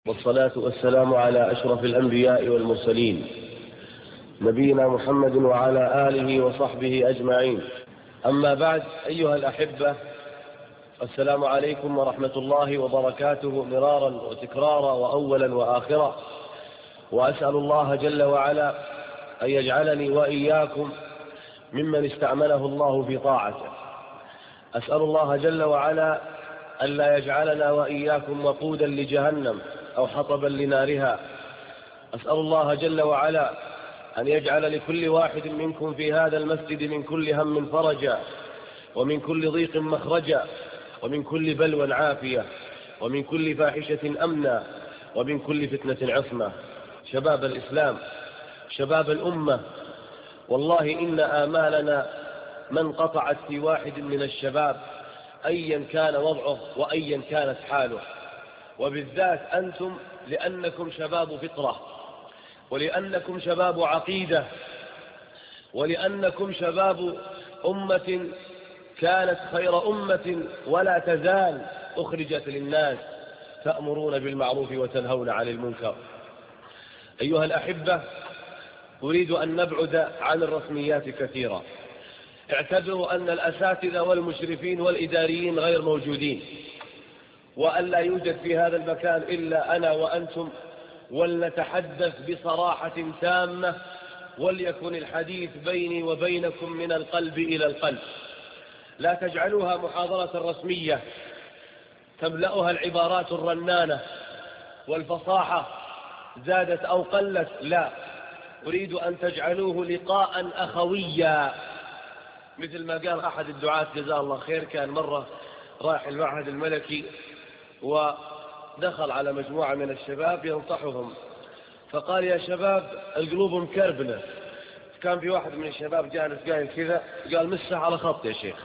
والصلاة والسلام على أشرف الأنبياء والمرسلين نبينا محمد وعلى آله وصحبه أجمعين. أما بعد، أيها الأحبة، السلام عليكم ورحمة الله وبركاته مرارا وتكرارا وأولا وآخرا. وأسأل الله جل وعلا أن يجعلني وإياكم ممن استعمله الله في طاعته. أسأل الله جل وعلا ألا يجعلنا وإياكم وقودا لجهنم أو حطبا لنارها. أسأل الله جل وعلا أن يجعل لكل واحد منكم في هذا المسجد من كل هم فرجا، ومن كل ضيق مخرجا، ومن كل بلوى عافية، ومن كل فاحشة أمنا، ومن كل فتنة عصمة. شباب الإسلام، شباب الأمة، والله إن آمالنا ما انقطعت في واحد من الشباب أيا كان وضعه وأيا كانت حاله، وبالذات أنتم، لأنكم شباب فطرة، ولأنكم شباب عقيدة، ولأنكم شباب أمة كانت خير أمة ولا تزال أخرجت للناس تأمرون بالمعروف وتنهون عن المنكر. أيها الأحبة، أريد أن نبعد عن الرسميات كثيرا. اعتبروا أن الأساتذة والمشرفين والإداريين غير موجودين، وأن لا يوجد في هذا المكان إلا أنا وأنتم، ولنتحدث بصراحة تامة، وليكن الحديث بيني وبينكم من القلب إلى القلب. لا تجعلوها محاضرة رسمية تملأها العبارات الرنانة والفصاحة زادت أو قلت، لا، أريد أن تجعلوه لقاء أخويا، مثل ما قال أحد الدعاة جزاه الله خير، كان مرة رايح المعهد الملكي ودخل على مجموعة من الشباب ينصحهم، فقال: يا شباب، القلوب مكربنة. كان في واحد من الشباب جالس قايل كذا، قال: مسح على خط يا شيخ.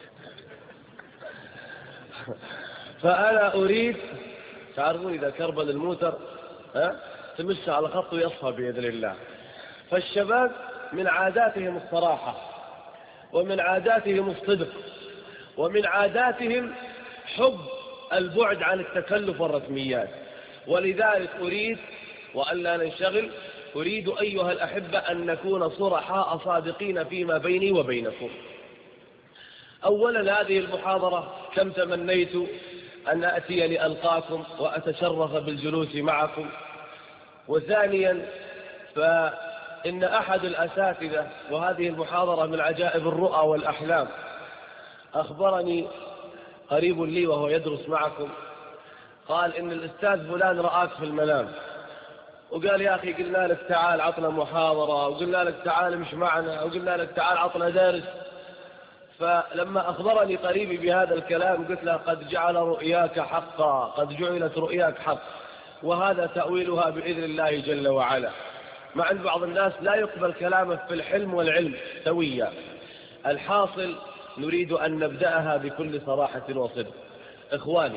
فأنا أريد، تعرفون إذا كربل الموتر تمسح على خط ويصفى بإذن الله. فالشباب من عاداتهم الصراحة، ومن عاداتهم الصدق، ومن عاداتهم حب البعد عن التكلف والرسميات. ولذلك أريد، وألا ننشغل، أريد أيها الأحبة أن نكون صرحاء صادقين فيما بيني وبينكم. أولا، هذه المحاضرة كم تمنيت أن أتي لألقاكم وأتشرف بالجلوس معكم. وثانيا، فإن أحد الأساتذة، وهذه المحاضرة من عجائب الرؤى والأحلام، أخبرني قريب لي وهو يدرس معكم، قال إن الأستاذ فلان رآك في المنام، وقال: يا أخي، قلنا لك تعال عطنا محاضرة، وقلنا لك تعال مش معنا، وقلنا لك تعال عطنا درس. فلما أخبرني قريبي بهذا الكلام قلت له: قد جعل رؤياك حقا، قد جعلت رؤياك حق، وهذا تأويلها بإذن الله جل وعلا. مع عند بعض الناس لا يقبل كلامه في الحلم والعلم سويا. الحاصل، نريد أن نبدأها بكل صراحة وصدق. إخواني،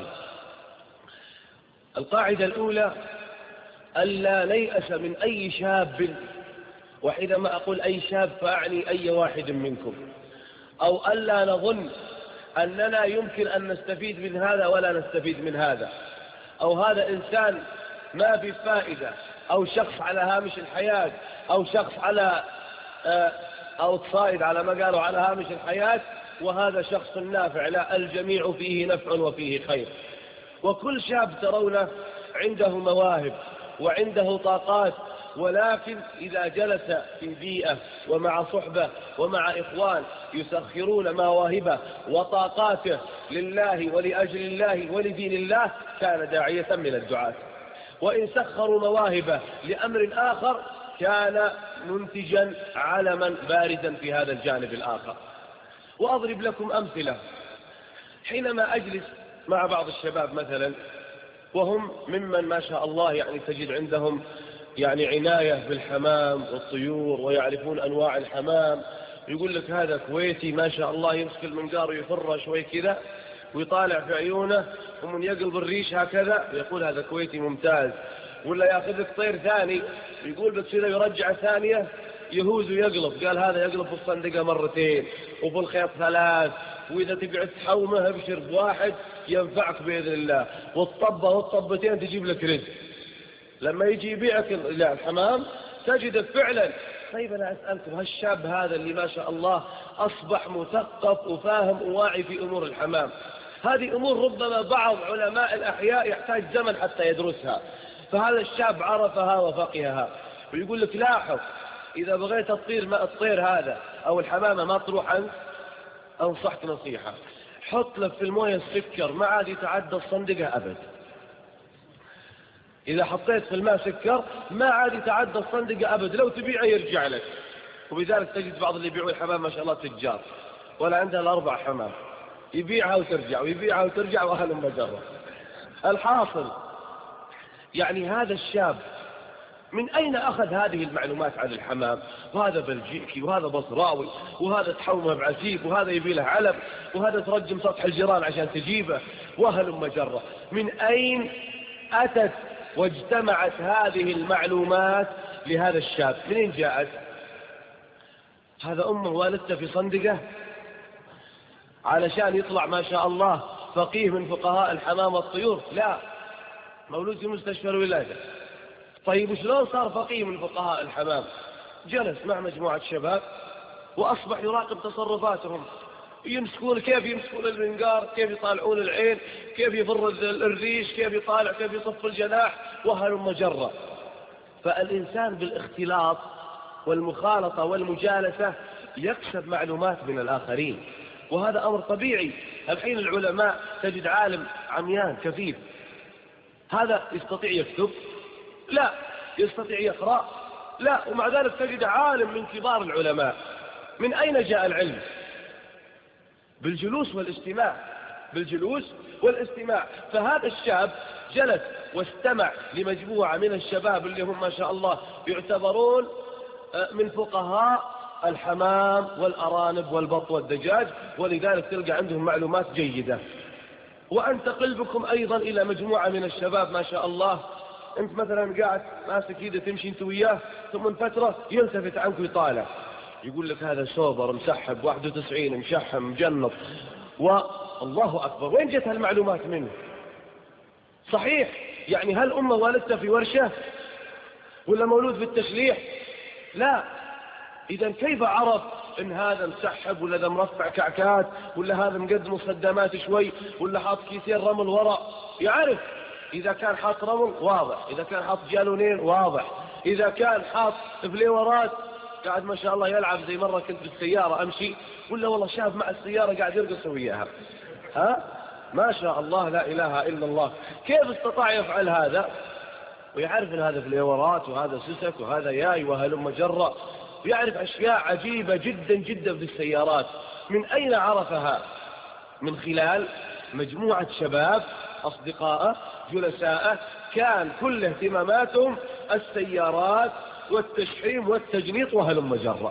القاعدة الأولى: ألا نيأس من أي شاب، وحينما أقول أي شاب فأعني أي واحد منكم، أو ألا نظن أننا يمكن أن نستفيد من هذا ولا نستفيد من هذا، أو هذا إنسان ما في فائدة، أو شخص على هامش الحياة، أو شخص على أو تصايد على ما قالوا على هامش الحياة، وهذا شخص نافع. لا، الجميع فيه نفع وفيه خير. وكل شاب ترونه عنده مواهب وعنده طاقات، ولكن إذا جلس في بيئة ومع صحبة ومع إخوان يسخرون مواهبه وطاقاته لله ولأجل الله ولدين الله، كان داعية من الدعاة. وإن سخروا مواهبه لأمر آخر، كان منتجا علما بارزا في هذا الجانب الآخر. وأضرب لكم أمثلة. حينما أجلس مع بعض الشباب مثلا، وهم ممن ما شاء الله يعني تجد عندهم يعني عناية بالحمام والطيور، ويعرفون أنواع الحمام، يقول لك: هذا كويتي ما شاء الله، يمسك المنقار ويفر شوي كذا ويطالع في عيونه، ومن يقلب الريش هكذا يقول: هذا كويتي ممتاز. ولا ياخذ لك طير ثاني يقول بس كذا، يرجع ثانية يهوز ويقلب، قال: هذا يقلب في الصندقة مرتين وفي الخيط 3، وإذا تقعد تحومه ابشر بواحد ينفعك بإذن الله، والطبة والطبتين تجيب لك رزق. لما يجي يبيعك الحمام تجده فعلا. طيب أنا أسألكم، هالشاب هذا اللي ما شاء الله أصبح مثقف وفاهم وواعي في أمور الحمام، هذه أمور ربما بعض علماء الأحياء يحتاج زمن حتى يدرسها، فهذا الشاب عرفها وفقهها. ويقول لك لاحظ، إذا بغيت تطير الطير هذا أو الحمامة ما تروح عنك، أنصحك نصيحة، حط لك في الموية السكر ما عاد يتعدى الصندقة أبد. إذا حطيت في الماء سكر ما عاد يتعدى الصندقة أبد، لو تبيعه يرجع لك. وبذلك تجد بعض اللي يبيعوا الحمام ما شاء الله تجار، ولا عندها الأربع حمام، يبيعها وترجع ويبيعها وترجع وأهل مجرة. الحاصل يعني هذا الشاب من أين أخذ هذه المعلومات عن الحمام؟ وهذا بلجيكي، وهذا بصراوي، وهذا تحومه بعسيب، وهذا يبي له علب، وهذا ترجم سطح الجيران عشان تجيبه، وأهل مجرة. من أين أتت واجتمعت هذه المعلومات لهذا الشاب؟ منين جاءت؟ هذا أمه والدته في صندقة علشان يطلع ما شاء الله فقيه من فقهاء الحمام والطيور؟ لا، مولود في مستشفى الولادة. طيب وشلون صار فقيه من فقهاء الحمام؟ جلس مع مجموعة شباب وأصبح يراقب تصرفاتهم، كيف يمسكون المنقار، كيف يطالعون العين، كيف يفرز الريش، كيف يطالع، كيف يصف الجناح، وهلم جرة. فالإنسان بالاختلاط والمخالطة والمجالسة يكسب معلومات من الآخرين، وهذا أمر طبيعي. الحين العلماء تجد عالم عميان كفيف، هذا يستطيع يكتب؟ لا. يستطيع يقرأ؟ لا. ومع ذلك تجد عالم من كبار العلماء. من أين جاء العلم؟ بالجلوس والاستماع، بالجلوس والاستماع. فهذا الشاب جلس واستمع لمجموعة من الشباب اللي هم ما شاء الله يعتبرون من فقهاء الحمام والأرانب والبط والدجاج، ولذلك تلقى عندهم معلومات جيدة. وأنتقل بكم أيضا إلى مجموعة من الشباب ما شاء الله، أنت مثلا قاعد ماسك إيده تمشي أنت وياه، ثم من فترة يلتفت عنك ويطالع، يقول لك هذا سوبر مسحب 91 مشحم مجنط، والله أكبر. وين جت هالمعلومات منه؟ صحيح، يعني هل أمه والدته في ورشة ولا مولود في التشليح؟ لا. إذا كيف عرف إن هذا مسحب ولا ذا مرفع كعكات ولا هذا مقدم مصدمات شوي ولا حاط كيسين رمل وراء؟ يعرف. إذا كان حاط رمل واضح، إذا كان حاط جالونين واضح، إذا كان حاط فليورات قاعد ما شاء الله يلعب. زي مرة كنت بالسيارة أمشي ولا والله شاب مع السيارة قاعد يرقص وياها، ما شاء الله لا إله إلا الله. كيف استطاع يفعل هذا ويعرف أن هذا فليورات وهذا سسك وهذا ياي وهلم جرة، ويعرف أشياء عجيبة جدا جدا في السيارات؟ من أين عرفها؟ من خلال مجموعة شباب أصدقاءه جلساءه كان كل اهتماماتهم السيارات والتشحيم والتجنيط وهلم جرة.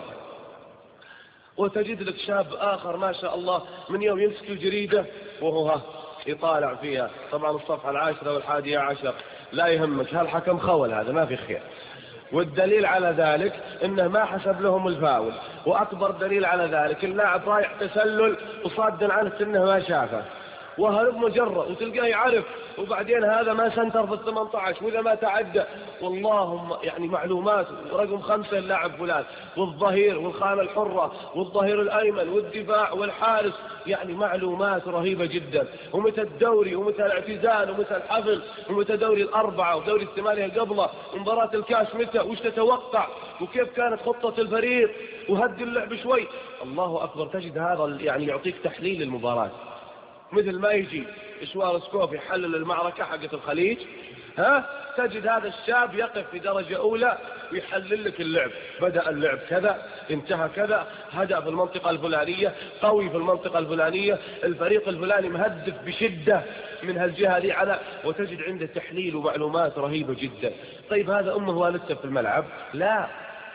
وتجد لك شاب آخر ما شاء الله من يوم يمسك الجريدة وهو يطالع فيها، طبعا الصفحة 10 و11 لا يهمك، هالحكم خول هذا ما في خير. والدليل على ذلك انه ما حسب لهم الفاول، واكبر دليل على ذلك اللاعب رايح تسلل وصاد عنه انه ما شافه وهرب مجرة، وتلقاه يعرف. وبعدين هذا ما سنتر في 18 وإذا ما تعدى والله يعني معلومات رقم 5 اللاعب فلان، والظهير والخانة الحرة والظهير الأيمن والدفاع والحارس، يعني معلومات رهيبة جدا. ومتى الدوري ومتى الاعتزال ومتى الحفل ومتى دوري الأربعة ودوري الثمانية قبله ومباراة الكاس متى وش تتوقع وكيف كانت خطة الفريق وهد اللعب شوي. الله أكبر. تجد هذا يعني يعطيك تحليل المباراة، مثل ما يجي سوارسكوف يحلل المعركة حقت الخليج، تجد هذا الشاب يقف في درجة أولى ويحلل لك اللعب. بدأ اللعب كذا، انتهى كذا، هدأ في المنطقة الفلانية، قوي في المنطقة الفلانية، الفريق الفلاني مهدف بشدة من هالجهة دي على، وتجد عنده تحليل ومعلومات رهيبة جدا. طيب هذا أمه والدته في الملعب؟ لا،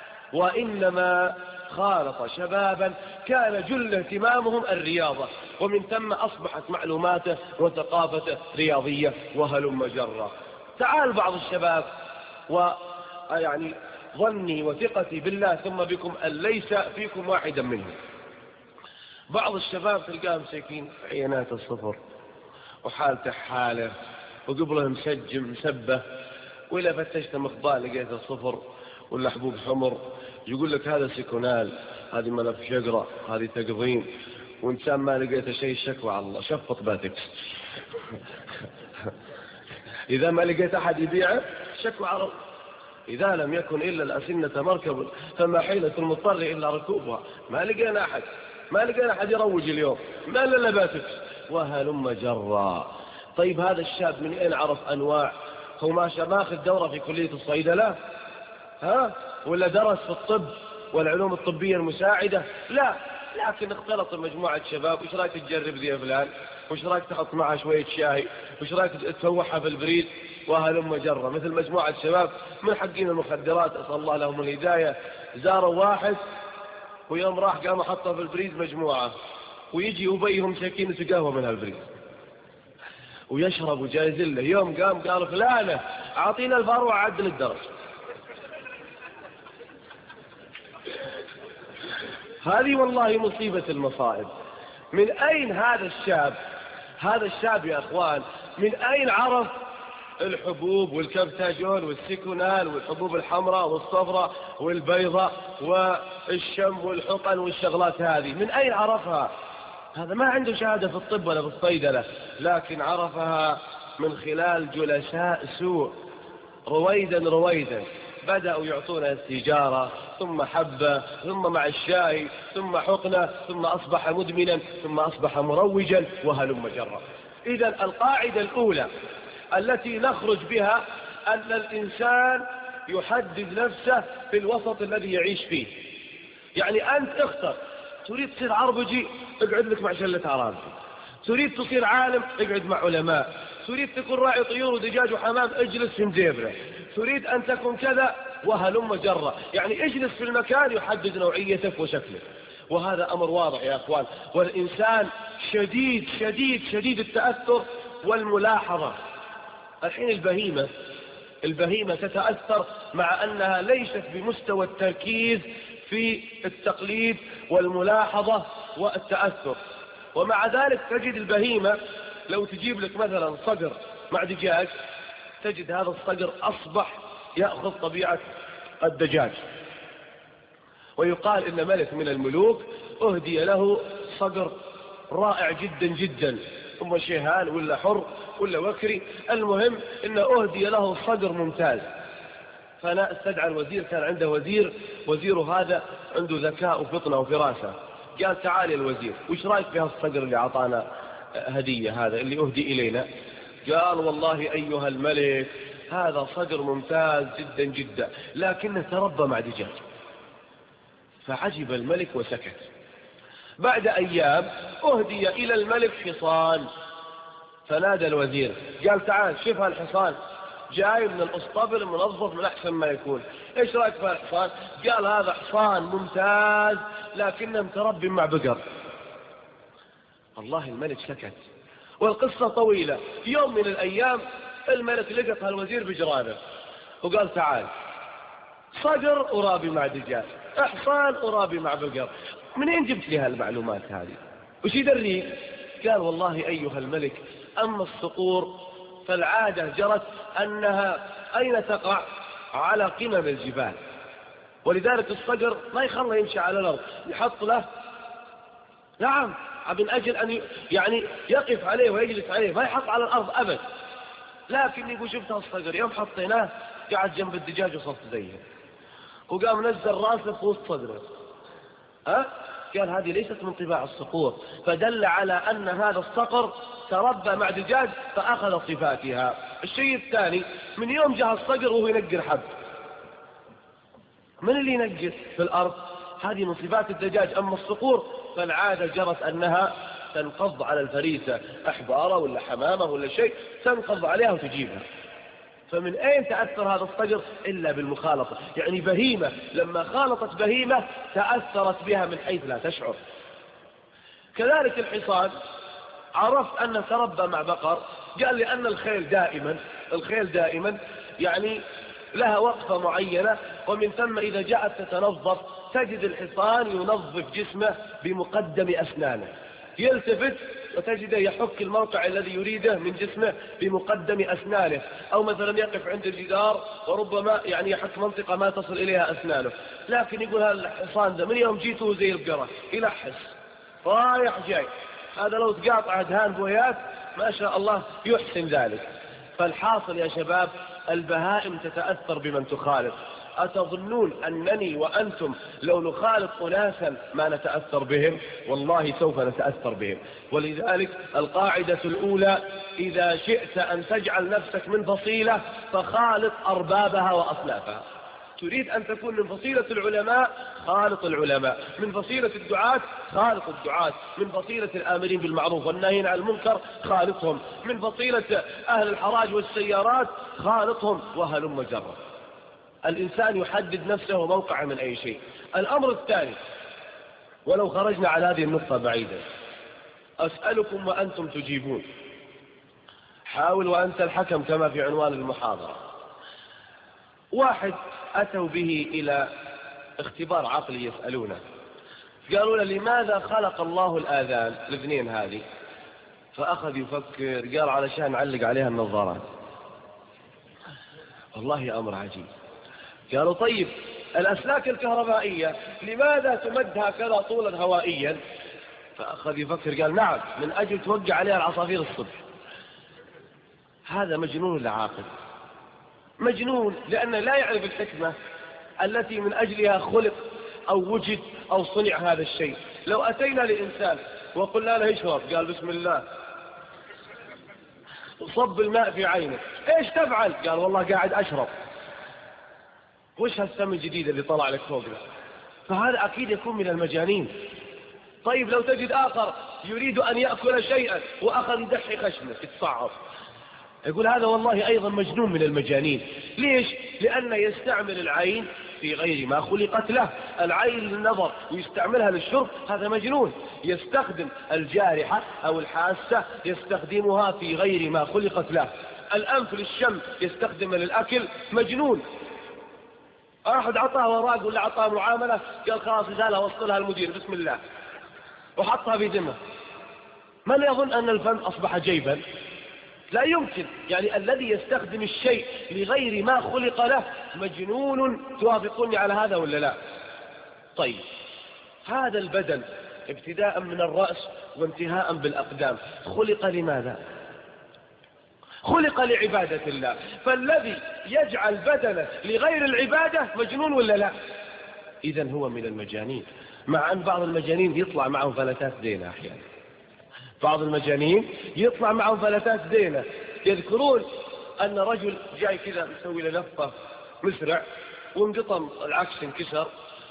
وإنما خالط شبابا كان جل اهتمامهم الرياضة، ومن ثم أصبحت معلوماته وثقافته رياضية وهلم جرة. تعال بعض الشباب، ويعني ظني وثقتي بالله ثم بكم أن ليس فيكم واحدا منهم، بعض الشباب تلقاهم مساكين عينات الصفر وحالته حاله وقبله مسجم مسبه وإذا فتشت مخبار لقيته صفر ولا حبوب حمر، يقول لك هذا سيكونال، هذه ملف شقرة، هذه تقضيم. وإنسان ما لقيته شيء شكوى على الله، شفط باتكس. إذا ما لقيت أحد يبيعه شكوى على الله. إذا لم يكن إلا الأسنة مركب فما حيلة المضطر إلا ركوبها. ما لقينا أحد يروج اليوم، ما إلا باتكس وهلم جرا. طيب هذا الشاب من أين عرف أنواع؟ هو ماخذ دورة في كلية الصيدلة ولا درس في الطب والعلوم الطبية المساعدة؟ لا، لكن اختلط مجموعة شباب. وش رايك تجرب ذي يا فلان؟ وش رايك تحط معها شوية شاي؟ وش رايك تفوحها في البريد؟ وهلم جرة. مثل مجموعة شباب من حقين المخدرات، أسأل الله لهم الهداية، زاروا واحد ويوم راح قام حطها في البريد مجموعة، ويجي يبيهم سكينة قهوة من البريد ويشرب وجايز له. يوم قال فلانة أعطينا الفاروع عدل الدرج. هذه والله مصيبة المصائب. من أين هذا الشاب يا أخوان؟ من أين عرف الحبوب والكبتاجون والسيكونال والحبوب الحمراء والصفراء والبيضاء والشم والحقن والشغلات هذه؟ من أين عرفها؟ هذا ما عنده شهادة في الطب ولا في الصيدلة، لكن عرفها من خلال جلساء سوء. رويدا بدأوا يعطونه السيجارة، ثم حبة، ثم مع الشاي، ثم حقنة، ثم أصبح مدمنا، ثم أصبح مروجا، وهلم جرا. إذن القاعدة الأولى التي نخرج بها أن الإنسان يحدد نفسه في الوسط الذي يعيش فيه. يعني أنت اختر، تريد تصير عربجي اقعد لك مع شلة عرابجي، تريد تصير عالم اقعد مع علماء، تريد تكون راعي طيور ودجاج وحمام اجلس في مزيبرة، تريد أن تكون كذا، وهلم جرة. يعني اجلس في المكان يحدد نوعيتك وشكلك. وهذا أمر واضح يا أخوان. والإنسان شديد التأثر والملاحظة. الحين البهيمة تتأثر مع أنها ليست بمستوى التركيز في التقليد والملاحظة والتأثر، ومع ذلك تجد البهيمة لو تجيب لك مثلا صقر مع دجاج، تجد هذا الصقر أصبح يأخذ طبيعة الدجاج. ويقال إن ملك من الملوك أهدي له صقر رائع جدا، ثم شيهان ولا حر ولا وكري، المهم إنه أهدي له صقر ممتاز. فأنا استدعى الوزير، كان عنده وزير هذا عنده ذكاء وفطنة وفراسة. قال تعال يا الوزير، وش رأيك في هالصقر اللي أعطانا هدية، هذا اللي أهدي إلينا؟ قال والله أيها الملك هذا صقر ممتاز جدا، لكنه تربى مع دجاج. فعجب الملك وسكت. بعد أيام أهدي إلى الملك حصان، فنادى الوزير قال تعال شوف هالحصان جاي من الأسطبل منظف من أحسن ما يكون، إيش رأيك في الحصان؟ قال هذا حصان ممتاز لكنه متربي مع بقر. الله، الملك سكت. والقصة طويلة. في يوم من الأيام الملك لقط هالوزير بجرانه وقال تعال، صقر أرابي مع دجاج، حصان أرابي مع بقر، منين جبت لي هالمعلومات هذه؟ وش يدريك؟ قال والله أيها الملك أما الصقور فالعادة جرت أنها أين تقع؟ على قمم الجبال، ولذلك الصقر ما يخلى يمشي على الأرض، يحط له نعم من أجل أن يعني يقف عليه ويجلس عليه، ما يحط على الأرض أبد. لكن يقول شفتها الصقر يوم حطيناه قاعد جنب الدجاج وصفت زيه، وقام نزل راسه في وسط صدره. قال هذه ليست من طباع الصقور، فدل على أن هذا الصقر تربى مع دجاج فأخذ صفاتها. الشيء الثاني، من يوم جاء الصقر وهو ينقر حب، من اللي ينقر في الأرض؟ هذه من صفات الدجاج. أما الصقور فالعادة جرت أنها تنقض على الفريسة، أحبارة ولا حمامة ولا شيء، تنقض عليها وتجيبها. فمن أين تأثر هذا الصقر؟ إلا بالمخالطة. يعني بهيمة لما خالطت بهيمة تأثرت بها من حيث لا تشعر. كذلك الحصان عرفت أنه تربى مع بقر، قال لي أن الخيل دائما يعني لها وقفة معينة، ومن ثم إذا جاءت تتنظف تجد الحصان ينظف جسمه بمقدم أسنانه، يلتفت وتجده يحك الموقع الذي يريده من جسمه بمقدم أسنانه، أو مثلا يقف عند الجدار وربما يعني يحك منطقة ما تصل إليها أسنانه، لكن يقول هذا الحصان ده من يوم جيته زي القرة يلحس رايح جاي، هذا لو تقاطع دهان بويات ما شاء الله يحسن ذلك. فالحاصل يا شباب البهائم تتأثر بمن تخالط. أتظنون أنني وأنتم لو نخالط أناسا ما نتأثر بهم؟ والله سوف نتأثر بهم. ولذلك القاعدة الأولى: إذا شئت أن تجعل نفسك من فصيلة فخالط أربابها وأصنافها. تريد أن تكون من فصيلة العلماء خالط العلماء، من فصيلة الدعاة خالط الدعاة، من فصيلة الآمرين بالمعروف والناهين عن المنكر خالطهم، من فصيلة أهل الحراج والسيارات خالطهم، وهلم جرا. الإنسان يحدد نفسه موقعا من أي شيء. الأمر الثاني، ولو خرجنا على هذه النقطة بعيدا، أسألكم وأنتم تجيبون، حاول وأنت الحكم كما في عنوان المحاضرة. واحد أتوا به إلى اختبار عقلي يسألونه، قالوا له: لماذا خلق الله الآذان الاثنين هذه؟ فأخذ يفكر، قال: علشان نعلق عليها النظارات. والله أمر عجيب. قالوا: طيب الأسلاك الكهربائية لماذا تمد هكذا طولا هوائيا؟ فأخذ يفكر، قال: نعم، من أجل توقع عليها العصافير الصبح. هذا مجنون ولا عاقل؟ مجنون، لأنه لا يعرف الحكمة التي من أجلها خلق أو وجد أو صنع هذا الشيء. لو أتينا لإنسان وقلنا له: اشرب، قال: بسم الله، وصب الماء في عينه، ايش تفعل؟ قال: والله قاعد أشرب. وش هالسم الجديد اللي طلع لك فوقنا؟ فهذا أكيد يكون من المجانين. طيب لو تجد آخر يريد أن يأكل شيئا وأخذ يدحي خشمه يتصعب، يقول: هذا والله أيضا مجنون من المجانين. ليش؟ لأنه يستعمل العين في غير ما خلقت له. العين للنظر ويستعملها للشرب، هذا مجنون. يستخدم الجارحة أو الحاسة يستخدمها في غير ما خلقت له. الأنف للشم يستخدمها للأكل، مجنون. أحد عطاه وراق ولا عطاه معاملة، قال: خلاص رسالة وصلها المدير، بسم الله، وحطها في ذمه. من يظن أن الفم أصبح جيبا؟ لا يمكن. يعني الذي يستخدم الشيء لغير ما خلق له مجنون. توافقوني على هذا ولا لا؟ طيب، هذا البدن ابتداء من الرأس وانتهاء بالأقدام خلق لماذا؟ خلق لعبادة الله. فالذي يجعل بدنه لغير العبادة مجنون ولا لا؟ إذن هو من المجانين. مع أن بعض المجانين يطلع معهم فلتات دينة أحيانا. بعض المجانين يطلع معهم فلتات دينة. يذكرون أن رجل جاي كذا مسوي له لفة مسرع، وانقطم العكس انكسر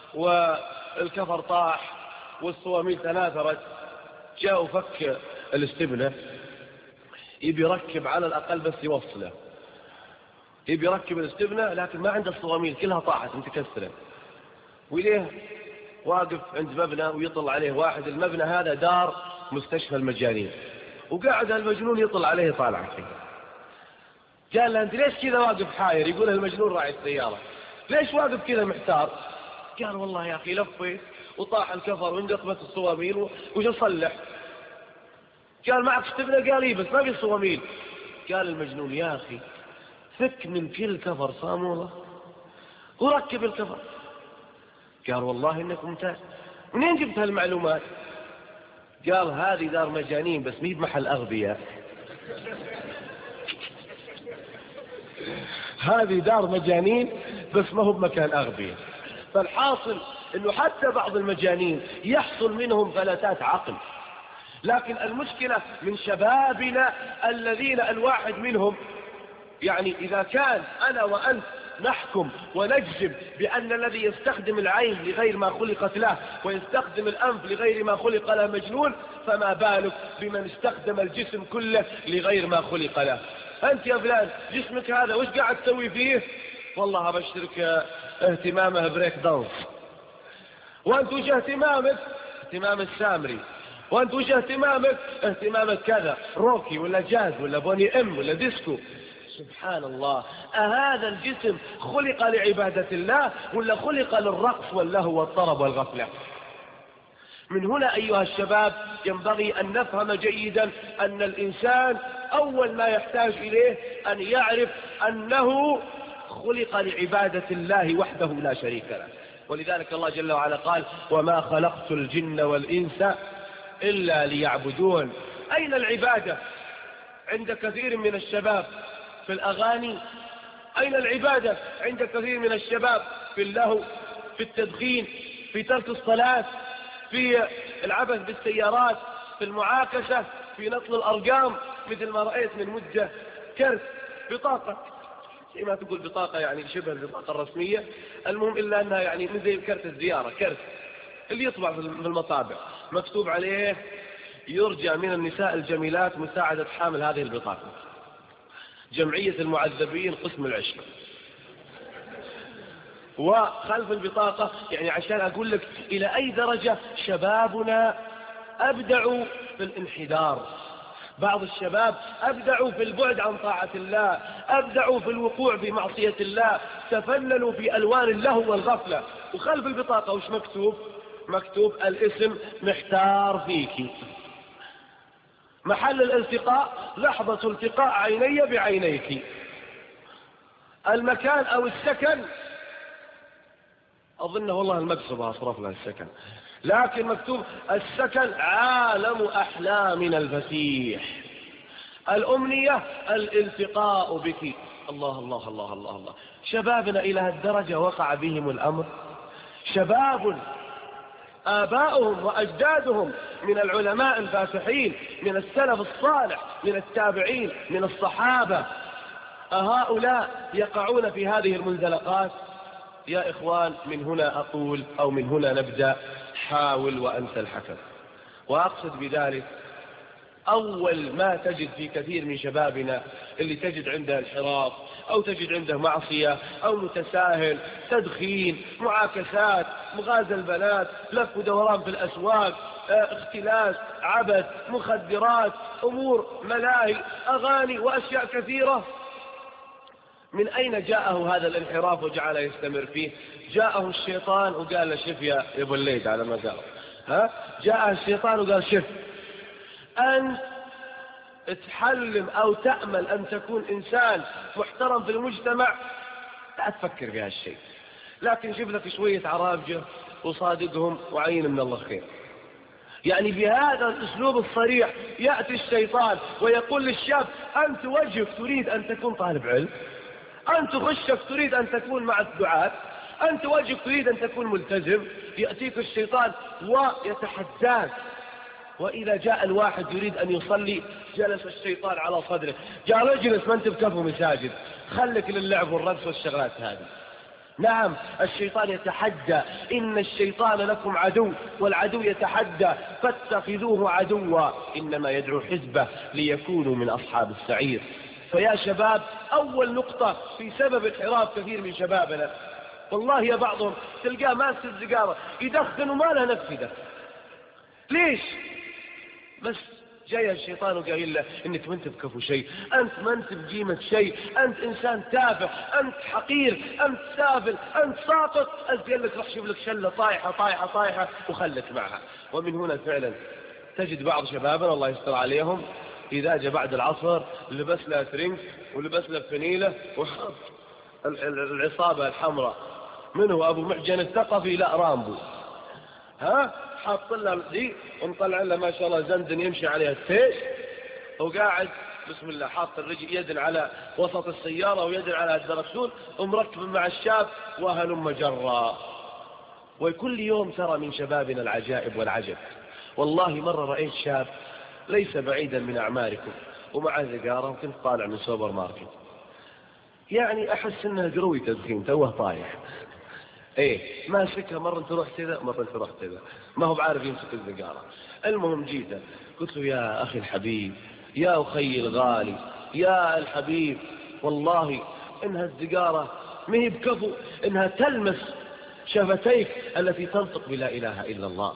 والكفر طاح والصواميل تناثرت. جاء وفك الاستبنة، يبي يركب على الأقل بس يوصله، يبي يركب الاستبنة لكن ما عنده الصواميل كلها طاحت متكسرة. وليه واقف عند مبنى ويطلع عليه واحد، المبنى هذا دار مستشفى المجانين، وقاعد المجنون يطلع عليه طالع فيه. قال له: أنت ليش كذا واقف حاير؟ يقول المجنون راعي السيارة: ليش واقف كذا محتار؟ قال: والله يا أخي لفيت وطاح الكفر وانقطمت الصواميل وش أصلح؟ قال: معك استبنة؟ قال: إيه بس ما في صواميل. قال المجنون: يا أخي فك من كل كفر صامولة وركب الكفر. قال: والله إنك ممتاز، منين جبت هالمعلومات؟ قال: هذه دار مجانين بس مي بمحل أغبياء. هذه دار مجانين بس ما هو بمكان أغبياء. فالحاصل إنه حتى بعض المجانين يحصل منهم فلتات عقل. لكن المشكلة من شبابنا الذين الواحد منهم، يعني إذا كان أنا وأنت نحكم ونجزم بأن الذي يستخدم العين لغير ما خلقت له ويستخدم الأنف لغير ما خلق له مجنون، فما بالك بمن استخدم الجسم كله لغير ما خلق له. أنت يا فلان جسمك هذا وش قاعد تسوي فيه؟ والله أبشرك اهتمامه بريك دانس. وأنت وش اهتمامك؟ اهتمام السامري. وأنت وش اهتمامك؟ اهتمامك كذا، روكي ولا جاز ولا بوني ام ولا ديسكو. سبحان الله، أهذا الجسم خلق لعبادة الله ولا خلق للرقص واللهو والطرب والغفلة؟ من هنا أيها الشباب ينبغي أن نفهم جيدا أن الإنسان أول ما يحتاج إليه أن يعرف أنه خلق لعبادة الله وحده لا شريك له. ولذلك الله جل وعلا قال: وما خلقت الجن والإنس إلا ليعبدون. أين العبادة عند كثير من الشباب؟ في الأغاني. أين العبادة عند كثير من الشباب؟ في اللهو، في التدخين، في ترك الصلاة، في العبث بالسيارات، في المعاكسة، في نقل الأرقام، مثل ما رأيت من مدة كرت بطاقة، زي ما تقول بطاقة يعني شبه البطاقة الرسمية، المهم إلا أنها يعني مثل كرت الزيارة، كرت اللي يطبع في المطابع، مكتوب عليه: يرجى من النساء الجميلات مساعدة حامل هذه البطاقة، جمعية المعذبين قسم العشق. وخلف البطاقة يعني عشان أقول لك إلى أي درجة شبابنا أبدعوا في الانحدار. بعض الشباب أبدعوا في البعد عن طاعة الله، أبدعوا في الوقوع في معصية الله، تفننوا في ألوان اللهو والغفلة. وخلف البطاقة وش مكتوب؟ مكتوب الاسم: محتار فيك. محل الالتقاء: لحظة التقاء عيني بعينيك. المكان أو السكن أظنه والله المكسبة أصرف لها السكن، لكن مكتوب السكن: عالم أحلامنا الفسيح. الأمنية: الالتقاء بك. الله الله الله الله الله. شبابنا إلى هالدرجة وقع بهم الأمر. شباب آباؤهم وأجدادهم من العلماء الفاتحين، من السلف الصالح، من التابعين، من الصحابة، أهؤلاء يقعون في هذه المنزلقات؟ يا إخوان، من هنا أقول أو من هنا نبدأ: حاول وأنت الحكم. وأقصد بذلك أول ما تجد في كثير من شبابنا اللي تجد عنده انحراف أو تجد عنده معصية أو متساهل، تدخين، معاكسات، مغازل البنات، لف ودوران في الأسواق، اختلاس، عبث، مخدرات، أمور ملاهي، أغاني وأشياء كثيرة. من أين جاءه هذا الانحراف وجعل يستمر فيه؟ جاءه الشيطان وقال له: شف يا ابو الليد، على ما قال جاءه الشيطان وقال: شف، أنت تحلم أو تأمل أن تكون إنسان محترم في المجتمع، لا تفكر في هالشيء، لكن جيب لك شوية عرابجة وصادقهم وعين من الله خير. يعني بهذا الأسلوب الصريح يأتي الشيطان ويقول للشاب: أنت وجهك تريد أن تكون طالب علم، أنت خشك تريد أن تكون مع الدعاة، أنت وجهك تريد أن تكون ملتزم. يأتيك الشيطان ويتحداك. وإذا جاء الواحد يريد أن يصلي جلس الشيطان على صدره: قال: اجلس، ما انت بكفو مساجد، خلك للعب والرقص والشغلات هذه. نعم، الشيطان يتحدى. إن الشيطان لكم عدو والعدو يتحدى فاتخذوه عدوا، إنما يدعو حزبه ليكونوا من أصحاب السعير. فيا شباب، أول نقطة في سبب انحراف كثير من شبابنا، والله يا بعضهم تلقاه ماسك السيجارة يدخن وما له نفسه. ليش؟ بس جاي الشيطان وقايل له: انك ما انت بكفو شيء، انت ما انت بقيمة شيء، انت انسان تافه، انت حقير، انت سافل، انت ساقط. قال لك: روح شوف لك شلة طايحة طايحة طايحة وخلك معها. ومن هنا فعلا تجد بعض شبابنا الله يستر عليهم إذا جاء بعد العصر لبس له ترنك ولبس له فنيلة وحط العصابة الحمراء. من هو أبو محجن الثقفي؟ لا، رامبو. حاط له دي ومطلع له ما شاء الله زندن يمشي عليها التيش، وقاعد بسم الله حاط الرجل يد على وسط السيارة ويد على الدركسون ومركب مع الشاب وهلم جرا. وكل يوم ترى من شبابنا العجائب والعجب. والله مرة رأيت شاب ليس بعيدا من أعماركم ومع سيجارة، وكنت طالع من سوبر ماركت، يعني أحس إنها قروي تدخين توه طايح، ماسكها، مرة تروح كذا مرة تروح كذا، ما هو بعارف يمسك السيجارة. المهم جيته قلت له: يا أخي الحبيب، يا أخي الغالي، يا الحبيب، والله إنها السيجارة ما هي بكفو إنها تلمس شفتيك التي تنطق بلا إله إلا الله.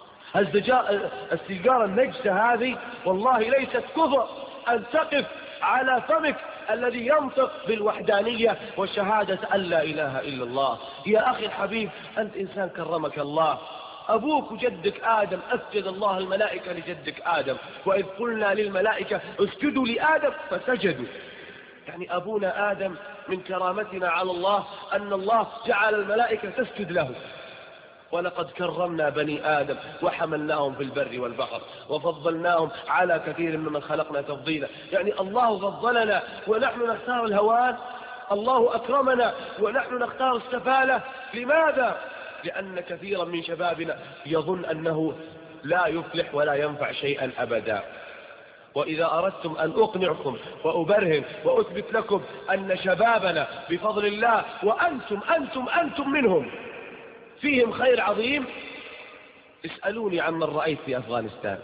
السيجارة النجسة هذه والله ليست كفر أن تقف على فمك الذي ينطق بالوحدانية وشهادة أن لا إله إلا الله. يا أخي الحبيب، أنت إنسان كرمك الله، أبوك جدك آدم أسجد الله الملائكة لجدك آدم، وإذ قلنا للملائكة اسجدوا لآدم فسجدوا. يعني أبونا آدم من كرامتنا على الله أن الله جعل الملائكة تسجد له. ولقد كرمنا بني آدم وحملناهم في البر والبحر وفضلناهم على كثير ممن خلقنا تفضيلا. يعني الله فضلنا ونحن نختار الهوان، الله أكرمنا ونحن نختار السفالة. لماذا؟ لأن كثيرا من شبابنا يظن أنه لا يفلح ولا ينفع شيئا أبدا. وإذا أردتم أن أقنعكم وأبرهن وأثبت لكم أن شبابنا بفضل الله وأنتم منهم فيهم خير عظيم، اسألوني عمن رأيت في أفغانستان.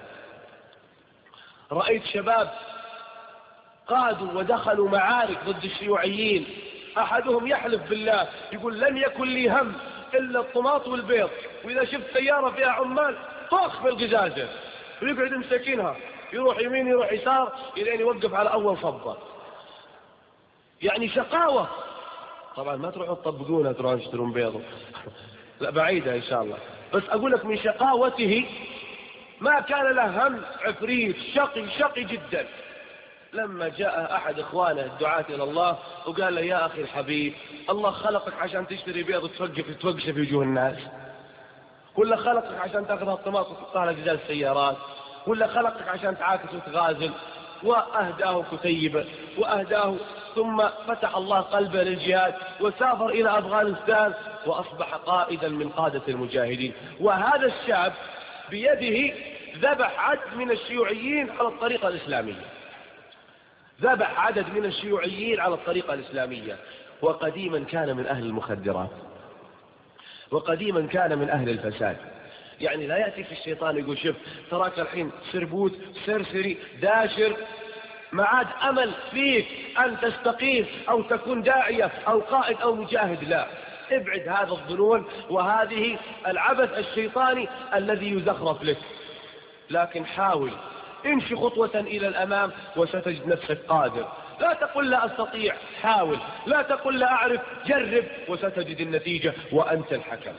رأيت شباب قادوا ودخلوا معارك ضد الشيوعيين، أحدهم يحلف بالله يقول لن يكن لي هم إلا الطماط والبيض، وإذا شفت سيارة فيها عمال طخ في القزازة ويقعد مسكينها، يروح يمين يروح يسار إلين يوقف على أول صبة. يعني شقاوة. طبعا ما تروحوا تطبقونها تروحوا تشترون بيض لا بعيدة إن شاء الله، بس أقول لك من شقاوته ما كان له هم، عفريت شقي جدا. لما جاء أحد إخوانه الدعاة إلى الله وقال له يا أخي الحبيب الله خلقك عشان تشتري بيض وتوقف في وجوه الناس، ولا خلقك عشان تأخذ الطماط وتحطها على جزاز السيارات، ولا خلقك عشان تعاكس وتغازل؟ وأهداه كتيبة وأهداه، ثم فتح الله قلبه للجهاد وسافر إلى أفغانستان وأصبح قائدا من قادة المجاهدين. وهذا الشاب بيده ذبح عدد من الشيوعيين على الطريقة الإسلامية، ذبح عدد من الشيوعيين على الطريقة الإسلامية. وقديما كان من أهل المخدرات، وقديما كان من أهل الفساد. يعني لا يأتي في الشيطان يقول شوف تراك الحين سربوت سرسري داشر، ما عاد أمل فيك أن تستقيم أو تكون داعية أو قائد أو مجاهد. لا، ابعد هذا الظنون وهذه العبث الشيطاني الذي يزخرف لك، لكن حاول امشي خطوة إلى الأمام وستجد نفسك قادر. لا تقل لا أستطيع، حاول. لا تقل لا أعرف، جرب وستجد النتيجة وأنت الحكم.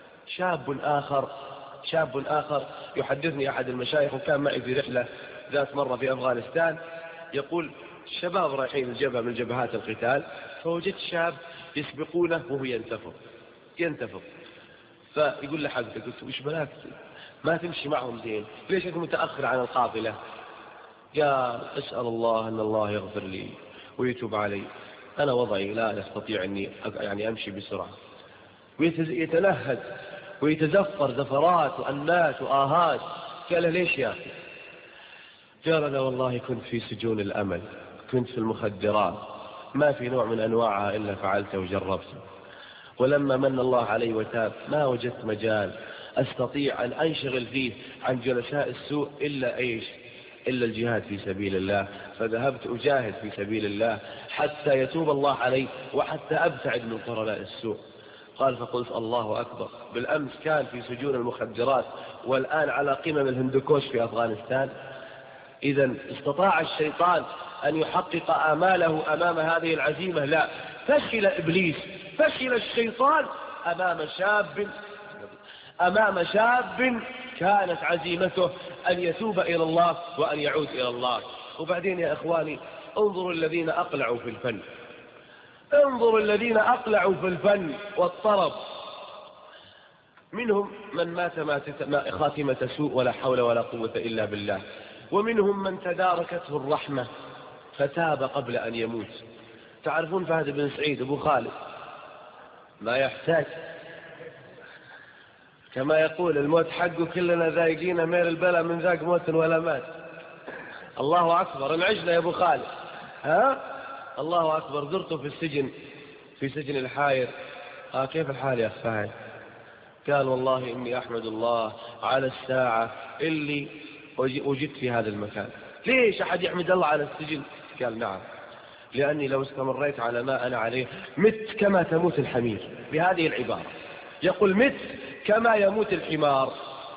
شاب آخر يحدثني أحد المشايخ وكان معي في رحلة ذات مرة في أفغانستان، يقول الشباب رايحين الجبهة من جبهات القتال، فوجدت شاب يسبقونه وهو ينتفض فيقول لحقته قلت وش بلاك ما تمشي معهم زين، ليش أنت متأخر عن القافلة؟ قال أسأل الله أن الله يغفر لي ويتوب علي، أنا وضعي لا أستطيع أني يعني أمشي بسرعة. ويتنهد ويتزفر زفرات وأنات وآهات. قال ليش يا أخي؟ قال أنا والله كنت في سجون الأمل، كنت في المخدرات، ما في نوع من أنواعها إلا فعلته وجربته، ولما من الله علي وتاب ما وجدت مجال أستطيع أن أنشغل فيه عن جلساء السوء إلا الجهاد في سبيل الله، فذهبت أجاهد في سبيل الله حتى يتوب الله علي وحتى أبتعد من قرناء السوء. قال فقلت الله أكبر، بالأمس كان في سجون المخدرات والآن على قمم الهندوكوش في أفغانستان. إذا استطاع الشيطان أن يحقق آماله أمام هذه العزيمة؟ لا، فشل إبليس، فشل الشيطان أمام شاب كانت عزيمته أن يتوب إلى الله وأن يعود إلى الله. وبعدين يا إخواني انظروا الذين أقلعوا في الفن، انظروا الذين أقلعوا في الفن والطرب، منهم من مات خاتمة سوء ولا حول ولا قوة إلا بالله، ومنهم من تداركته الرحمة فتاب قبل أن يموت. تعرفون فهد بن سعيد أبو خالد ما يحتاج، كما يقول الموت حقه كلنا ذايقين مير البلا من ذاك موت ولا مات. الله أكبر، انعجنا يا أبو خالد. الله أكبر. زرته في سجن الحاير. كيف الحال يا أخي؟ قال والله إني أحمد الله على الساعة اللي وجدت في هذا المكان. ليش أحد يحمد الله على السجن؟ قال نعم، لأني لو استمريت على ما أنا عليه مت كما تموت الحمير. بهذه العبارة يقول مت كما يموت الحمار.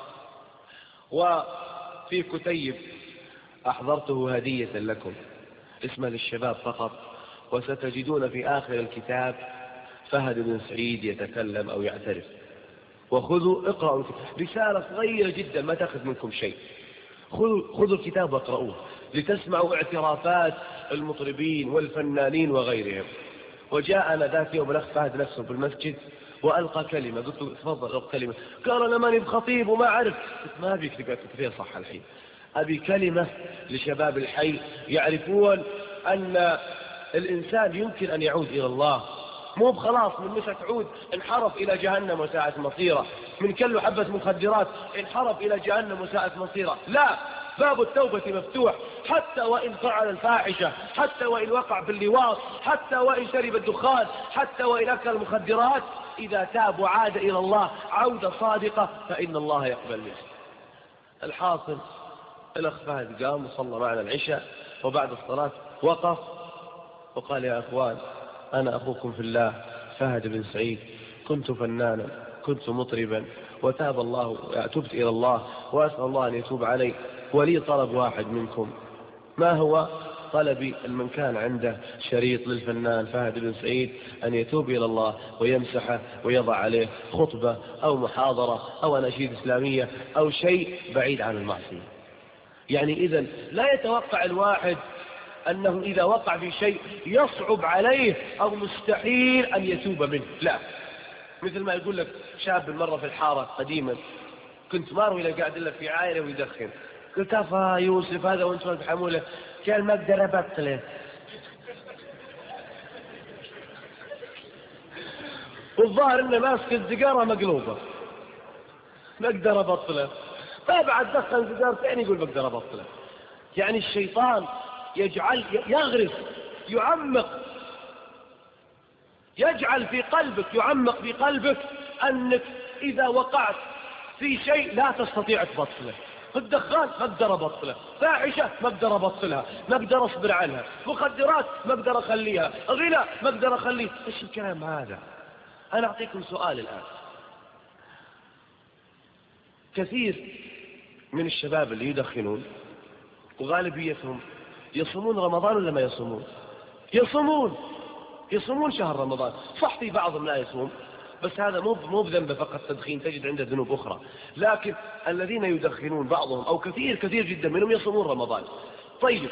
وفي كتيب أحضرته هدية لكم اسمه للشباب فقط، وستجدون في آخر الكتاب فهد بن سعيد يتكلم أو يعترف. وخذوا اقرأوا رسالة صغيرة جدا ما تأخذ منكم شيء. خذوا الكتاب واقرأوه لتسمعوا اعترافات المطربين والفنانين وغيرهم. وجاءنا ذات يوم الأخ فهد نفسه في المسجد وألقى كلمة، قلت له تفضل ألقى كلمة. قال أنا ماني بخطيب وما أعرف. قلت ما أبيك تقعد كثير صح الحين، أبي كلمة لشباب الحي يعرفون أن الإنسان يمكن أن يعود إلى الله، مو بخلاص من مشى تعود انحرف إلى جهنم وساءت مصيره، من كل حبة مخدرات انحرف إلى جهنم وساءت مصيره. لا، باب التوبة مفتوح، حتى وإن فعل الفاحشة، حتى وإن وقع في اللواط، حتى وإن شرب الدخان، حتى وإن أكل المخدرات، إذا تاب وعاد إلى الله عودة صادقة فإن الله يقبل منه. الحاصل الأخ فهد قام وصلى معنا العشاء، وبعد الصلاة وقف وقال يا أخوان أنا أخوكم في الله فهد بن سعيد، كنت فنانا، كنت مطربا، وتاب الله، تبت إلى الله وأسأل الله أن يتوب علي، ولي طلب واحد منكم. ما هو؟ طلبي من كان عنده شريط للفنان فهد بن سعيد أن يتوب إلى الله ويمسحه ويضع عليه خطبة أو محاضرة أو أناشيد إسلامية أو شيء بعيد عن المعصية. يعني إذن لا يتوقع الواحد أنه إذا وقع في شيء يصعب عليه أو مستحيل أن يتوب منه، لا. مثل ما يقول لك شاب مرة في الحارة قديما، كنت مارو إلى قاعد لك في عائلة ويدخن، قلت أفا يوسف هذا وانتم تحموله، كان ما أقدر أبطله. والظاهر إنه ماسك السيجارة مقلوبة، ما أقدر أبطله، فبعد دخن سيجارة ثاني يقول ما أقدر أبطله. يعني الشيطان يجعل يغرس يجعل في قلبك، يعمق في قلبك أنك إذا وقعت في شيء لا تستطيع تبطله. الدخان ما أقدر أبطله، فاحشة ما أقدر أبطلها، ما أقدر أصبر عنها، مخدرات ما أقدر أخليها، غنى ما أقدر أخليه. إيش الكلام هذا؟ أنا أعطيكم سؤال الآن. كثير من الشباب اللي يدخنون وغالبيتهم يصومون رمضان ولا ما يصومون؟ يصومون شهر رمضان. صح في بعضهم لا يصوم، بس هذا مو بذنب فقط تدخين، تجد عنده ذنوب أخرى. لكن الذين يدخنون بعضهم أو كثير جدا منهم يصومون رمضان. طيب،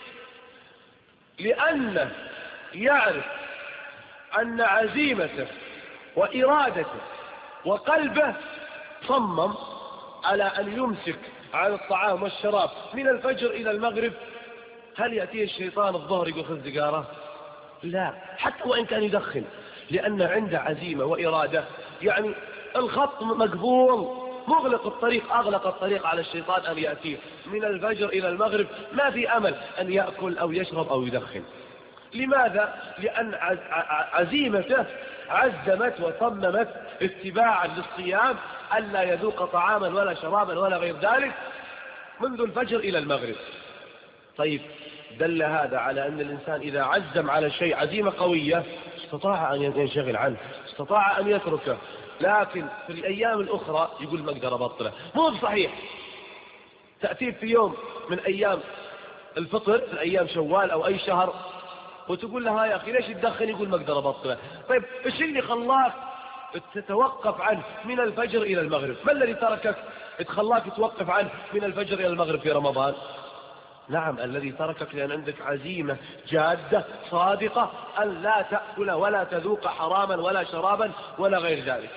لأنه يعرف أن عزيمته وإرادته وقلبه صمم على أن يمسك عن الطعام والشراب من الفجر إلى المغرب، هل يأتيه الشيطان الظهر يقول خذ سيجارة؟ لا، حتى وإن كان يدخن، لأن عنده عزيمة وإرادة. يعني الخط مقفول، مغلق الطريق، أغلق الطريق على الشيطان أن يأتيه من الفجر إلى المغرب، ما في أمل أن يأكل أو يشرب أو يدخن. لماذا؟ لأن عزيمته عزمت وصممت اتباعا للصيام ألا يذوق طعاما ولا شرابا ولا غير ذلك منذ الفجر إلى المغرب. طيب، دل هذا على أن الإنسان إذا عزم على شيء عزيمة قوية استطاع أن ينشغل عنه، استطاع أن يتركه. لكن في الأيام الأخرى يقول ما أقدر أبطله. مو صحيح. تأتي في يوم من أيام الفطر، في أيام شوال أو أي شهر، وتقول له يا أخي ليش تدخن؟ يقول ما أقدر أبطله. طيب، إيش اللي خلاك تتوقف عنه من الفجر إلى المغرب؟ ما الذي تركك تخلاك توقف عنه من الفجر إلى المغرب في رمضان؟ نعم، الذي تركك لأن عندك عزيمة جادة صادقة أن لا تأكل ولا تذوق حراما ولا شرابا ولا غير ذلك.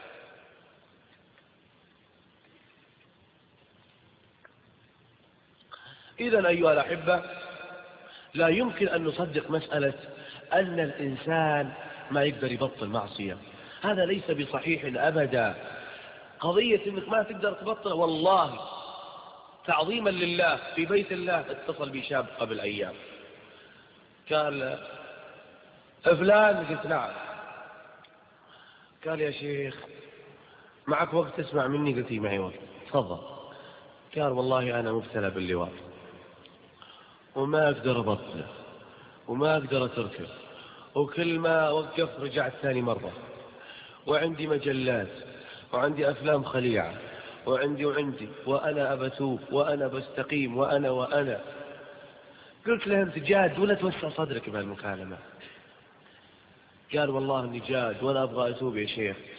إذن أيها الأحبة، لا يمكن أن نصدق مسألة أن الإنسان ما يقدر يبطل معصية. هذا ليس بصحيح أبدا. قضية أنك ما تقدر تبطل، والله تعظيما لله في بيت الله اتصل بي شاب قبل أيام قال فلان، قلت نعم. قال يا شيخ معك وقت تسمع مني؟ قلت معي وقت، تفضل. قال والله أنا مبتلى باللواط وما أقدر أبطله وما أقدر أتركه، وكل ما وقف رجعت ثاني مرة، وعندي مجلات وعندي أفلام خليعة وعندي وأنا أبتوب وأنا بستقيم وأنا. قلت له أنت جاد ولا توسع صدرك بهالمكالمة؟ قال والله أني جاد وأنا أبغى أتوب يا شيخ،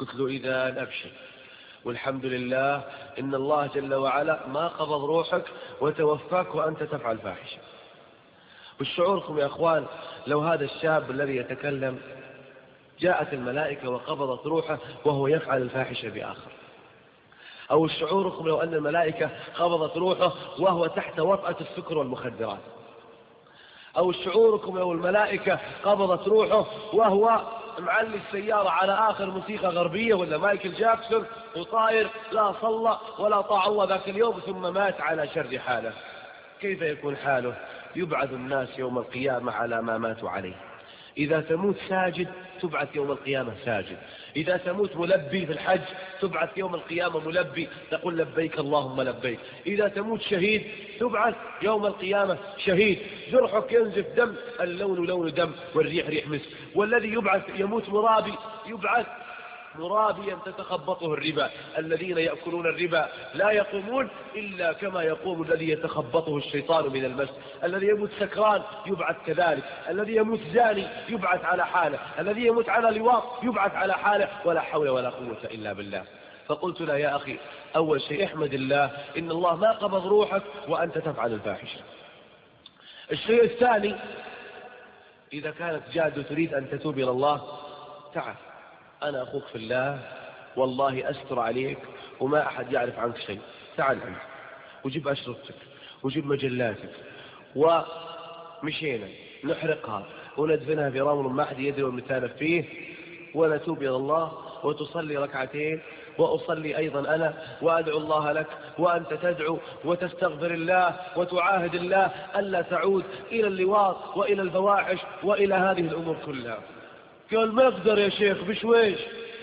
قلت له إذا أبشر، والحمد لله إن الله جل وعلا ما قبض روحك وتوفاك وأنت تفعل فاحشة. والشعوركم يا أخوان لو هذا الشاب الذي يتكلم جاءت الملائكة وقبضت روحه وهو يفعل الفاحشة بآخر، أو شعوركم لو أن الملائكة قبضت روحه وهو تحت وطأة السكر والمخدرات، أو شعوركم لو الملائكة قبضت روحه وهو معلي السيارة على آخر موسيقى غربية ولا مايكل جاكسون وطاير لا صلى ولا طاع الله ذاك اليوم ثم مات على شر حاله. كيف يكون حاله؟ يبعث الناس يوم القيامة على ما ماتوا عليه. إذا تموت ساجد تبعث يوم القيامة ساجد، إذا تموت ملبي في الحج تبعث يوم القيامة ملبي تقول لبيك اللهم لبيك، إذا تموت شهيد تبعث يوم القيامة شهيد، جرحك ينزف دم، اللون لون دم والريح ريح مسك. والذي يبعث يموت مرابي يبعث مرابيا تتخبطه الربا، الذين يأكلون الربا لا يقومون إلا كما يقوم الذي يتخبطه الشيطان من المس. الذي يموت سكران يبعث كذلك، الذي يموت زاني يبعث على حاله، الذي يموت على لواط يبعث على حاله، ولا حول ولا قوة إلا بالله. فقلت له يا أخي أول شيء احمد الله إن الله ما قبض روحك وأنت تفعل الفاحشة. الشيء الثاني إذا كانت جاد تريد أن تتوب إلى الله تعال، أنا أخوك في الله والله أستر عليك وما أحد يعرف عنك شيء، تعال عنك وجيب أشرطتك وجيب مجلاتك، ومشينا نحرقها وندفنها في رمل ما أحد يدري ونتالف فيه ونتوب إلى الله، وتصلي ركعتين وأصلي أيضا أنا وأدعو الله لك وأنت تدعو وتستغفر الله وتعاهد الله ألا تعود إلى اللواط وإلى الفواحش وإلى هذه الأمور كلها. قال ما أقدر يا شيخ بشويش.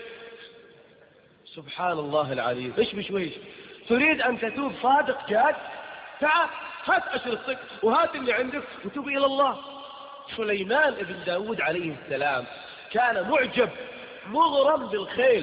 سبحان الله العليم، إيش بشويش؟ تريد أن تتوب صادق جاد؟ تعال هات أشرطك وهات اللي عندك وتوب إلى الله. سليمان ابن داود عليه السلام كان معجب مغرم بالخيل،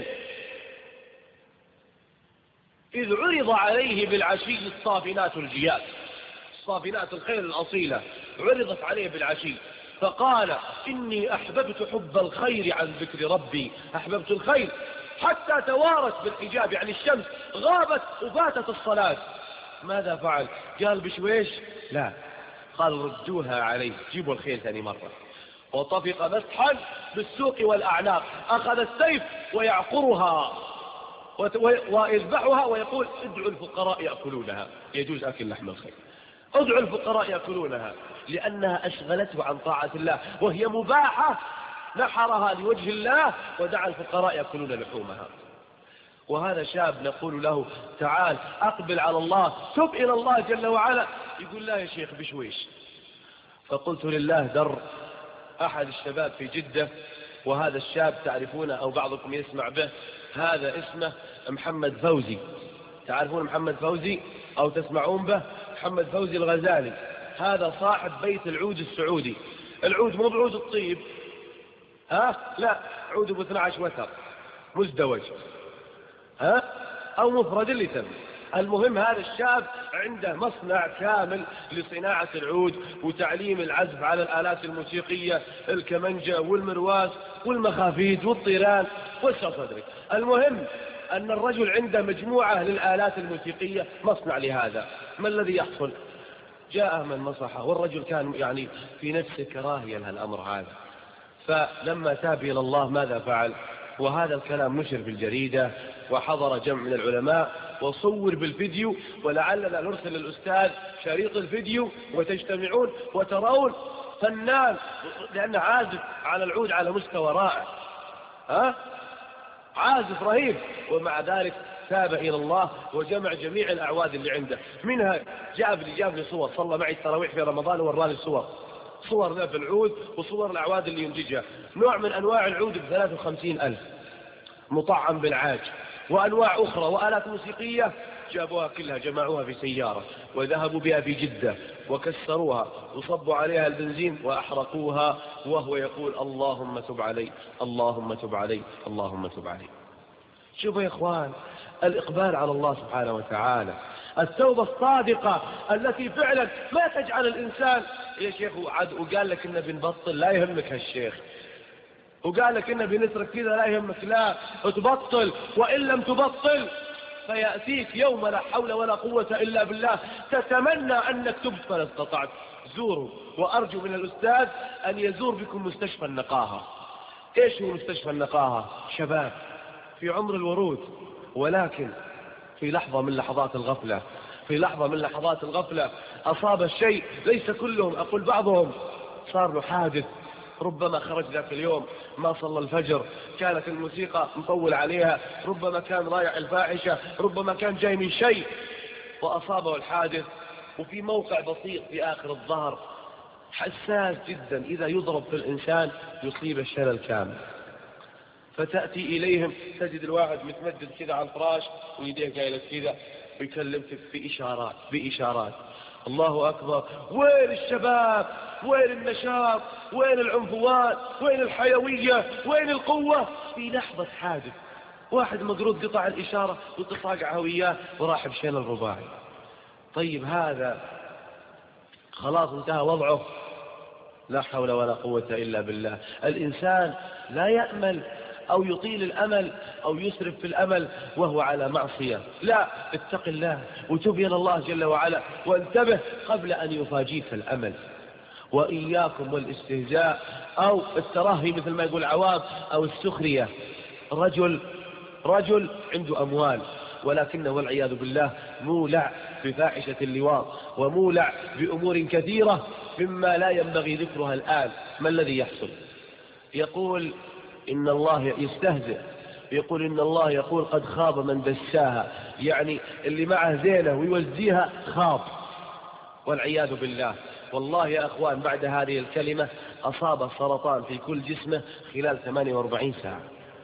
إذ عرض عليه بالعشي الصافنات الجياد، الصافنات الخيل الأصيلة عرضت عليه بالعشي، فقال إني أحببت حب الخير عن ذكر ربي، أحببت الخير حتى توارت بالحجاب، يعني الشمس غابت وباتت الصلاة. ماذا فعل؟ قال بشويش؟ لا، قال ردوها عليه، جيبوا الخيل ثاني مرة. وطفق مسحا بالسوق والأعناق، أخذ السيف ويعقرها ويذبحها ويقول ادعوا الفقراء يأكلونها، يجوز أكل لحم الخيل، ادعوا الفقراء يأكلونها، لأنها أشغلته عن طاعة الله وهي مباحة، نحرها لوجه الله ودعا الفقراء يأكلون لحومها. وهذا شاب نقول له تعال أقبل على الله تب إلى الله جل وعلا، يقول لا يا شيخ بشويش. فقلت لله در أحد الشباب في جدة، وهذا الشاب تعرفونه أو بعضكم يسمع به، هذا اسمه محمد فوزي. تعرفون محمد فوزي أو تسمعون به؟ محمد فوزي الغزالي، هذا صاحب بيت العود السعودي. العود مو بعود الطيب، لا، عود ب 12 وتر مزدوج، أو مفرد اللي تم. المهم هذا الشاب عنده مصنع كامل لصناعة العود وتعليم العزف على الآلات الموسيقية، الكمنجة والمرواز والمخافيز والطيران والشطرنج. المهم أن الرجل عنده مجموعة للآلات الموسيقية، مصنع لهذا. ما الذي يحصل؟ جاء من نصحه، والرجل كان يعني في نفسه كراهية لهالأمر هذا، فلما تاب إلى الله ماذا فعل؟ وهذا الكلام نشر في الجريدة وحضر جمع من العلماء وصور بالفيديو، ولعلنا نرسل للأستاذ شريط الفيديو وتجتمعون وترون فنان، لأنه عازف على العود على مستوى رائع، عازف رهيب، ومع ذلك تاب إلى الله وجمع جميع الأعواد اللي عنده. منها جاب لي صور، صلى معي التراويح في رمضان ووراني صور ذا في العود وصور الأعواد اللي ينتجها. نوع من أنواع العود ب53,000 مطعم بالعاج، وأنواع أخرى وآلات موسيقية جابوها كلها، جمعوها في سيارة وذهبوا بها في جدة وكسروها وصبوا عليها البنزين وأحرقوها، وهو يقول اللهم تب علي، اللهم تب علي، اللهم تب علي. شوفوا يا إخوان الإقبال على الله سبحانه وتعالى، التوبة الصادقة التي فعلا ما تجعل الإنسان يا شيخ وقال لك إنه بنبطل، لا يهمك هالشيخ، وقال لك إن بنترك كذا لا يهمك، لا تبطل، وإن لم تبطل فيأتيك يوم لا حول ولا قوة إلا بالله تتمنى أنك تبت فلا استطعت. زوروا، وأرجو من الأستاذ أن يزور بكم مستشفى النقاهة. إيش هو مستشفى النقاهة؟ شباب في عمر الورود، ولكن في لحظة من لحظات الغفلة، في لحظة من لحظات الغفلة أصاب الشيء، ليس كلهم، أقول بعضهم، صار له حادث. ربما خرج ذاك اليوم ما صلى الفجر، كانت الموسيقى مطول عليها، ربما كان رايح الفاحشة، ربما كان جاي من شيء وأصابه الحادث، وفي موقع بسيط في آخر الظهر حساس جدا، إذا يضرب في الإنسان يصيب الشلل كامل. فتأتي إليهم تجد الواحد متمدد كذا على الفراش ويديه قايلة كذا ويكلمك بإشارات. الله أكبر، وين الشباب؟ وين النشاط؟ وين العنفوان؟ وين الحيوية؟ وين القوة؟ في لحظة حادث واحد مقروض قطع الإشارة وتصاقعها وياه وراح بشيل الرباعي. طيب هذا خلاص انتهى وضعه؟ لا حول ولا قوة إلا بالله. الإنسان لا يأمل أو يطيل الأمل أو يسرف في الأمل وهو على معصية، لا، اتق الله وتب إلى الله جل وعلا وانتبه قبل أن يفاجئك الأمل. وإياكم والاستهزاء أو الترهي مثل ما يقول عوام أو السخرية. رجل عنده أموال ولكنه والعياذ بالله مولع بفاحشة اللواط ومولع بأمور كثيرة مما لا ينبغي ذكرها الآن. ما الذي يحصل؟ يقول إن الله يستهزئ، يقول إن الله يقول قد خاب من دساها، يعني اللي معه زينة ويوزيها خاب، والعياذ بالله. والله يا أخوان بعد هذه الكلمة أصاب السرطان في كل جسمه خلال 48 ساعة،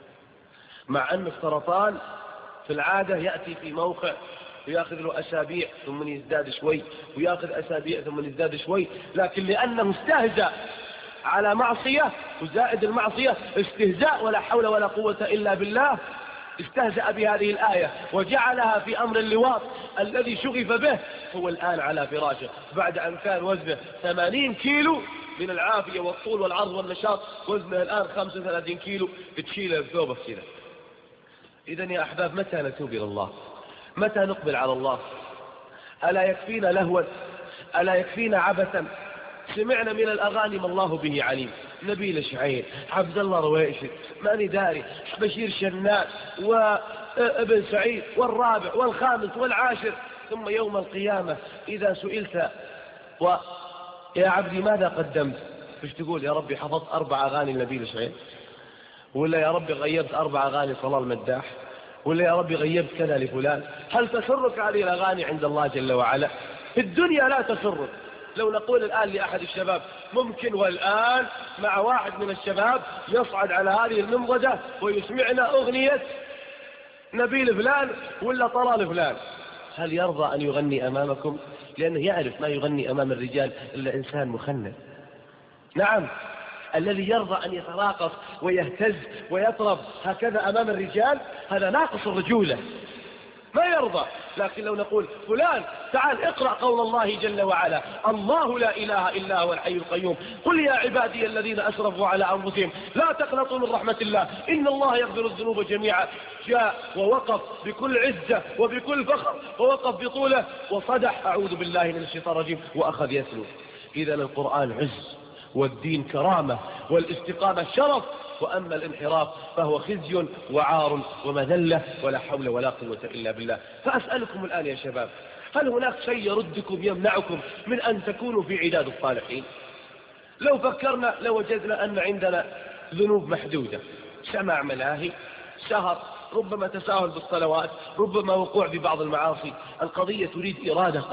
مع أن السرطان في العادة يأتي في موقع ويأخذ له أسابيع ثم يزداد شوي، ويأخذ أسابيع ثم يزداد شوي، لكن لأنه استهزأ على معصية وزائد المعصية استهزاء ولا حول ولا قوة إلا بالله، استهزأ بهذه الآية وجعلها في أمر اللواط الذي شغف به. هو الآن على فراشه بعد أن كان وزنه 80 كيلو من العافية والطول والعرض والنشاط، وزنه الآن 35 كيلو بتشيله بثوبه كذا. إذن يا أحباب متى نتوب إلى الله؟ متى نقبل على الله؟ ألا يكفينا لهوا؟ ألا يكفينا عبثا؟ سمعنا من الأغاني ما الله به عليم، نبيل شعير، عبد الله رويشي، ماني داري، بشير شنان، وابن سعيد، والرابع والخامس والعاشر. ثم يوم القيامة إذا سئلت يا عبدي ماذا قدمت؟ فايش تقول؟ يا ربي حفظت 4 أغاني نبيل شعير، ولا يا ربي غيبت 4 أغاني صلال مداح، ولا يا ربي غيبت كذا لفلان. هل تسرك هذه الأغاني عند الله جل وعلا؟ في الدنيا لا تسرك. لو نقول الآن لأحد الشباب ممكن والآن مع واحد من الشباب يصعد على هذه المنضدة ويسمعنا أغنية نبيل فلان ولا طلال فلان، هل يرضى أن يغني أمامكم؟ لأنه يعرف ما يغني أمام الرجال إلا إنسان مخنث. نعم، الذي يرضى أن يتراقص ويهتز ويطرب هكذا أمام الرجال هذا ناقص الرجولة، ما يرضى. لكن لو نقول فلان تعال اقرأ قول الله جل وعلا الله لا إله إلا هو الحي القيوم قل يا عبادي الذين أسرفوا على أنفسهم لا تقنطوا من رحمة الله إن الله يغفر الذنوب جميعا، جاء ووقف بكل عزة وبكل فخر ووقف بطوله وصدح أعوذ بالله من الشيطان الرجيم وأخذ يسلو. إذن القرآن عز والدين كرامة والاستقامة شرف، وأما الانحراف فهو خزي وعار ومذلة ولا حول ولا قوة إلا بالله. فأسألكم الآن يا شباب، هل هناك شيء يردكم يمنعكم من أن تكونوا في عداد الصالحين؟ لو فكرنا لوجدنا أن عندنا ذنوب محدودة، سماع ملاهي، سهر، ربما تساهل بالصلوات، ربما وقوع ببعض المعاصي. القضية تريد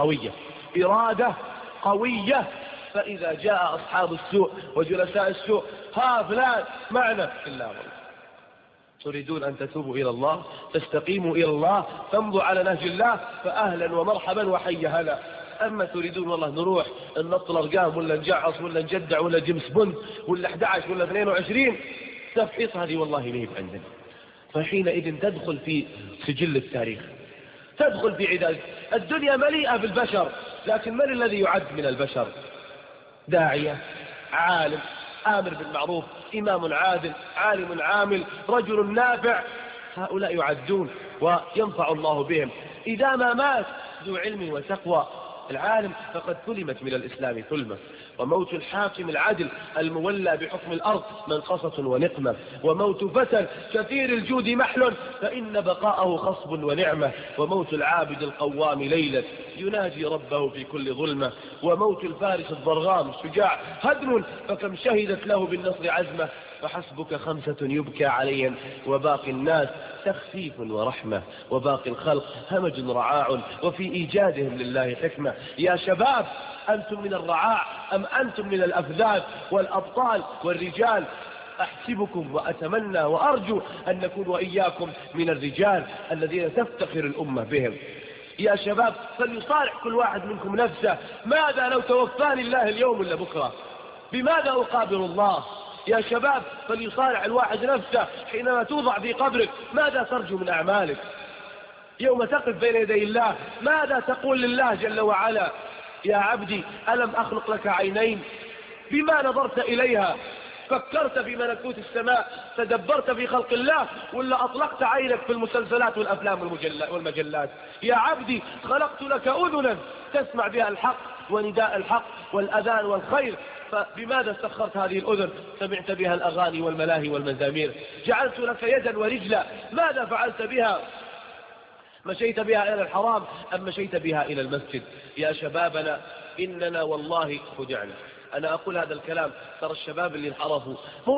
إرادة قوية. فإذا جاء أصحاب السوء وجلساء السوء ها فلان معنا إلا والله. تريدون أن تتوبوا إلى الله تستقيموا إلى الله تمضوا على نهج الله فأهلا ومرحبا وحيا هلا. أما تريدون والله نروح ننط الأرقام ولا نجعص ولا نجدع ولا جيمس بوند ولا 11 ولا 22 تفحيص، هذه والله ليب عندنا. فحينئذ تدخل في سجل التاريخ، تدخل في عداد. الدنيا مليئة بالبشر، لكن من الذي يعد من البشر؟ داعية، عالم، آمر بالمعروف، إمام عادل، عالم عامل، رجل نافع، هؤلاء يعدون وينفع الله بهم. إذا ما مات ذو علم وتقوى العالم فقد كلمت من الإسلام كلمة. وموت الحاكم العدل المولى بحكم الأرض منقصة ونقمة، وموت فتى كثير الجود محل فإن بقاءه خصب ونعمة، وموت العابد القوام ليلا يناجي ربه في كل ظلمة، وموت الفارس الضرغام الشجاع هدم فكم شهدت له بالنصر عزمة، فحسبك 5 يبكى عليهم وباقي الناس تخفيف ورحمة، وباقي الخلق همج رعاع وفي إيجادهم لله حكمة. يا شباب أنتم من الرعاع أم أنتم من الأفذاذ والأبطال والرجال؟ أحسبكم وأتمنى وأرجو أن نكون وإياكم من الرجال الذين تفتخر الأمة بهم. يا شباب فليصارع كل واحد منكم نفسه، ماذا لو توفاني الله اليوم ولا بكرة؟ بماذا أقابل الله؟ يا شباب فليصارع الواحد نفسه حينما توضع في قبرك، ماذا ترجو من أعمالك؟ يوم تقف بين يدي الله ماذا تقول لله جل وعلا؟ يا عبدي ألم أخلق لك عينين؟ بما نظرت إليها؟ فكرت في ملكوت السماء؟ تدبرت في خلق الله؟ ولا أطلقت عينك في المسلسلات والأفلام والمجلات؟ يا عبدي خلقت لك أذنا تسمع بها الحق ونداء الحق والأذان والخير، فبماذا استخرت هذه الأذن؟ سمعت بها الأغاني والملاهي والمزامير. جعلت لك يدا ورجلا، ماذا فعلت بها؟ مشيت بها إلى الحرام أم مشيت بها إلى المسجد؟ يا شبابنا إننا والله خدعنا. أنا أقول هذا الكلام ترى الشباب اللي انحرفوا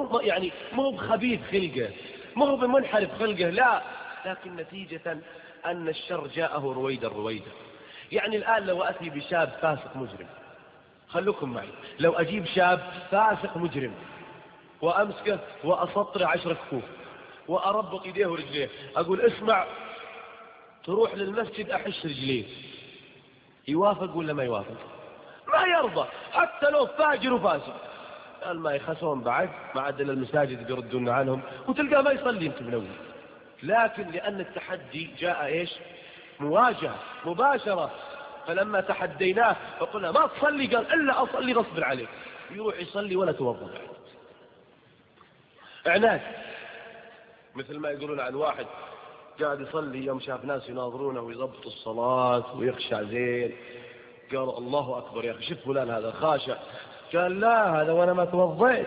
مو بخبيث خلقه، مو بمنحرف خلقه، لا، لكن نتيجة أن الشر جاءه رويدا رويدا. يعني الآن لو أتي بشاب فاسق مجرم، خلوكم معي، لو أجيب شاب فاسق مجرم وأمسكه وأسطر 10 كفوف وأربط يديه ورجليه، أقول اسمع تروح للمسجد أحش رجليه، يوافق ولا ما يوافق؟ ما يرضى، حتى لو فاجر وفاسق. قال ما يخسون بعد ما عاد إلى المساجد بيردون عنهم، وتلقاه ما يصلي يمكن من أول. لكن لأن التحدي جاء إيش؟ مواجهة مباشرة. فلما تحديناه فقلنا ما تصلي، قال إلا أصلي غصب عليك، يروح يصلي ولا توضأ. عناد، مثل ما يقولون عن واحد قاعد يصلي يوم شاف ناس يناظرونه ويضبط الصلاة ويخشع زين، قال الله أكبر يا أخي شوف فلان هذا خاشع، قال لا هذا وأنا ما توضيت.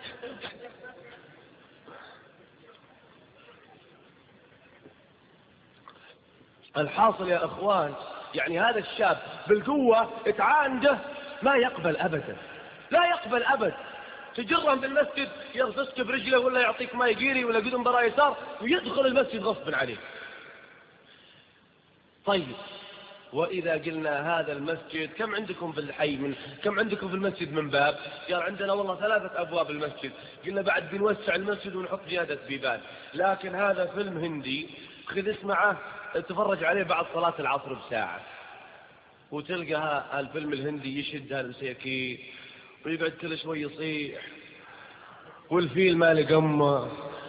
الحاصل يا أخوان يعني هذا الشاب بالقوة اتعانده ما يقبل أبدا، لا يقبل أبدا. تجرهم بالمسجد يرفسك برجله ولا يعطيك ما يجيري ولا قدم برا يسار ويدخل المسجد غصب عليه. طيب وإذا قلنا هذا المسجد كم عندكم في الحي كم عندكم في المسجد من باب؟ قال عندنا والله 3 أبواب المسجد. قلنا بعد بنوسع المسجد ونحط زيادة بيبان. لكن هذا فيلم هندي خذ اسمعه تفرج عليه بعد صلاة العصر بساعة، وتلقى الفيلم الهندي يشد هالمسيكين ويقعد كل شوي يصيح والفيل ما لقمه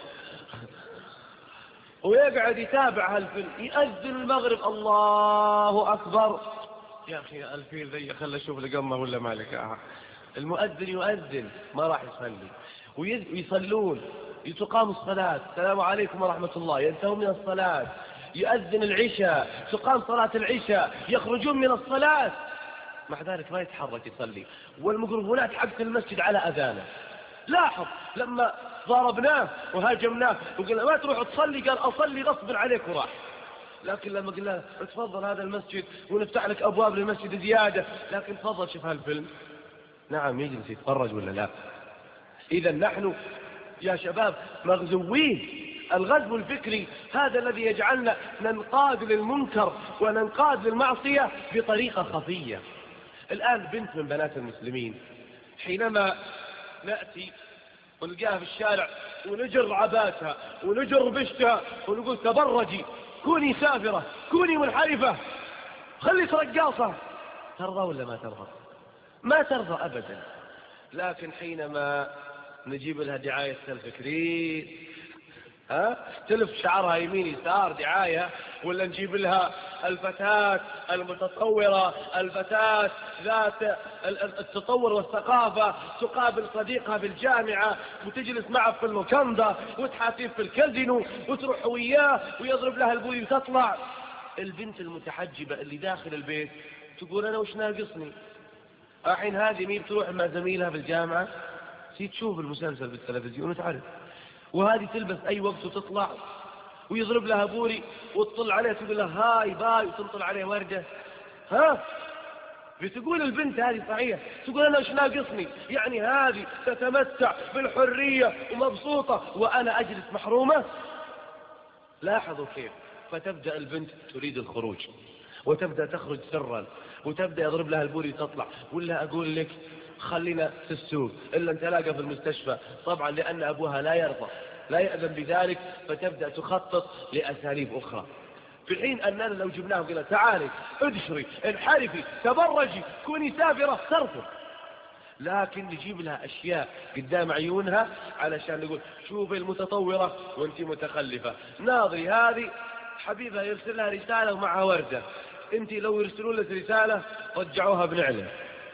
ويقعد يتابع هالفيلم، يأذن المغرب الله أكبر. يا أخي الفيل ذي خلى أشوف لقمه ولا مالك. المؤذن يؤذن ما راح يصلي، ويصلون تقام الصلاة السلام عليكم ورحمة الله، ينتهون من الصلاة، يؤذن العشاء تقام صلاة العشاء، يخرجون من الصلاة، مع ذلك ما يتحرك يصلي، والميكروفونات حقت المسجد على أذانه. لاحظ لما ضربناه وهاجمناه وقلنا ما تروح تصلي قال أصلي غصب عليك وراح. لكن لما قلنا تفضل هذا المسجد ونفتح لك أبواب للمسجد زيادة، لكن تفضل شوف هالفيلم، نعم يجلس يتفرج ولا لا؟ إذا نحن يا شباب مغزوين. الغزو الفكري هذا الذي يجعلنا ننقاد للمنكر وننقاد للمعصية بطريقة خفية. الآن بنت من بنات المسلمين حينما نأتي ونلقاها في الشارع ونجر عباتها ونجر بشتها ونقول تبرجي، كوني سافرة، كوني منحرفة، خليك رقاصة، ترضى ولا ما ترضى؟ ما ترضى أبدا. لكن حينما نجيب لها دعاية سلف كريم تلف شعرها يمين يسار دعاية، ولا نجيب لها الفتاة المتطورة، الفتاة ذات التطور والثقافة، تقابل صديقها في الجامعة وتجلس معه في المكندة وتحاتيه في الكازينو وتروح وياه ويضرب لها البوي وتطلع. البنت المتحجبة اللي داخل البيت تقول أنا وش ناقصني؟ الحين هذه مين تروح مع زميلها في الجامعة تشوف المسلسل بالتلفزيون وتعرف، وهذه تلبس أي وقت وتطلع ويضرب لها بوري وتطل عليه تقول لها هاي باي وتنطل عليه وردة. بتقول البنت هذه صحيح، تقول أنا وش ناقصني؟ يعني هذه تتمتع بالحرية ومبسوطة وأنا أجلس محرومة؟ لاحظوا كيف. فتبدأ البنت تريد الخروج وتبدأ تخرج سرا وتبدأ يضرب لها البوري تطلع، ولا أقول لك خلينا في السوق إلا نتلاقى في المستشفى، طبعا لأن أبوها لا يرضى لا يأذن بذلك، فتبدأ تخطط لأساليب أخرى. في الحين أننا لو جبناه وقلنا تعالي ادشري انحرفي تبرجي كوني سافرة ترفض، لكن نجيب لها أشياء قدام عيونها علشان نقول شوفي المتطورة وانت متخلفة، ناظري هذه حبيبها يرسل لها رسالة ومعها وردة، انت لو يرسلون لك رسالة رجعوها بنعلة.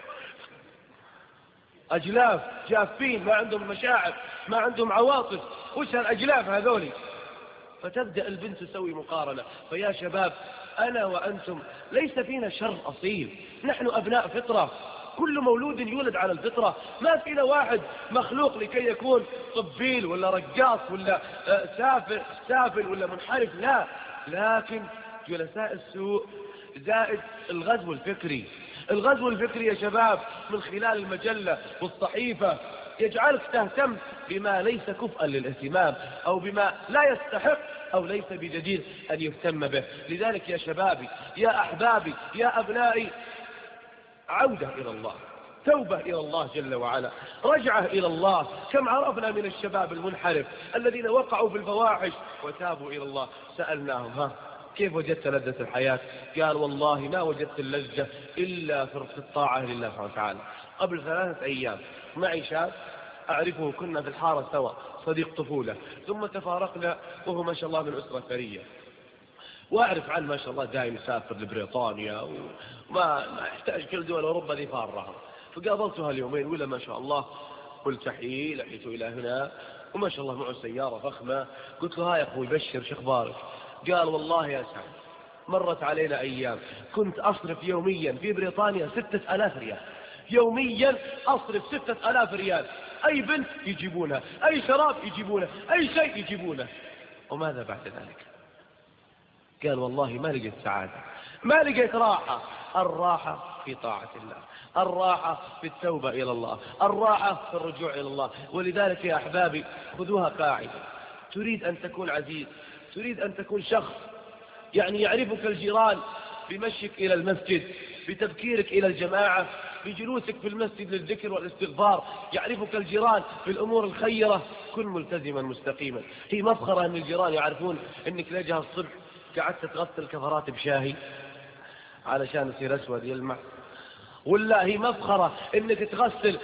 أجلاف جافين ما عندهم مشاعر ما عندهم عواطف، وش هالأجلاف هذولي؟ فتبدأ البنت تسوي مقارنة. فيا شباب أنا وأنتم ليس فينا شر أصيل، نحن أبناء فطرة، كل مولود يولد على الفطرة، ما فينا واحد مخلوق لكي يكون طبيل ولا رقاص ولا سافل ولا منحرف، لا، لكن جلساء السوء زائد الغزو الفكري. الغزو الفكري يا شباب من خلال المجلة والصحيفة يجعلك تهتم بما ليس كفءا للاهتمام أو بما لا يستحق أو ليس بجدير أن يهتم به. لذلك يا شبابي يا أحبابي يا أبنائي، عودة إلى الله، توبة إلى الله جل وعلا، رجعة إلى الله. كم عرفنا من الشباب المنحرف الذين وقعوا في الفواحش وتابوا إلى الله، سألناهم كيف وجدت لذة الحياة؟ قال والله ما وجدت اللذة إلا في الطاعة لله سبحانه وتعالى. قبل 3 أيام معي شاب أعرفه، كنا في الحارة سوا، صديق طفولة، ثم تفارقنا وهو ما شاء الله من أسرة ثرية، وأعرف عنه ما شاء الله دائم يسافر لبريطانيا وما يحتاج كل دول أوروبا ذي فارها. فقابلتها اليومين ولا ما شاء الله قلت تحيي لحيته إلى هنا وما شاء الله معه سيارة فخمة. قلت له ها يا أخوي بشر شخبارك؟ قال والله يا سعد مرت علينا أيام كنت أصرف يوميا في بريطانيا 6000 ريال، يوميا أصرف 6000 ريال، أي بنت يجيبونها، أي شراب يجيبونه، أي شيء يجيبونه، وماذا بعد ذلك؟ قال والله ما لقيت سعادة، ما لقيت راحة. الراحة في طاعة الله، الراحة في التوبة إلى الله، الراحة في الرجوع إلى الله. ولذلك يا أحبابي خذوها قاعدة، تريد أن تكون عزيز، تريد أن تكون شخص يعني يعرفك الجيران بمشيك إلى المسجد، بتبكيرك إلى الجماعة، بجلوسك في المسجد للذكر والاستغفار، يعرفك الجيران في الأمور الخيرة، كن ملتزما مستقيما. هي مفخرة أن الجيران يعرفون أنك لجها الصبح قعدت تغسل كفرات بشاهي علشان يصير أسود يلمع؟ ولا هي مفخرة أنك تغسل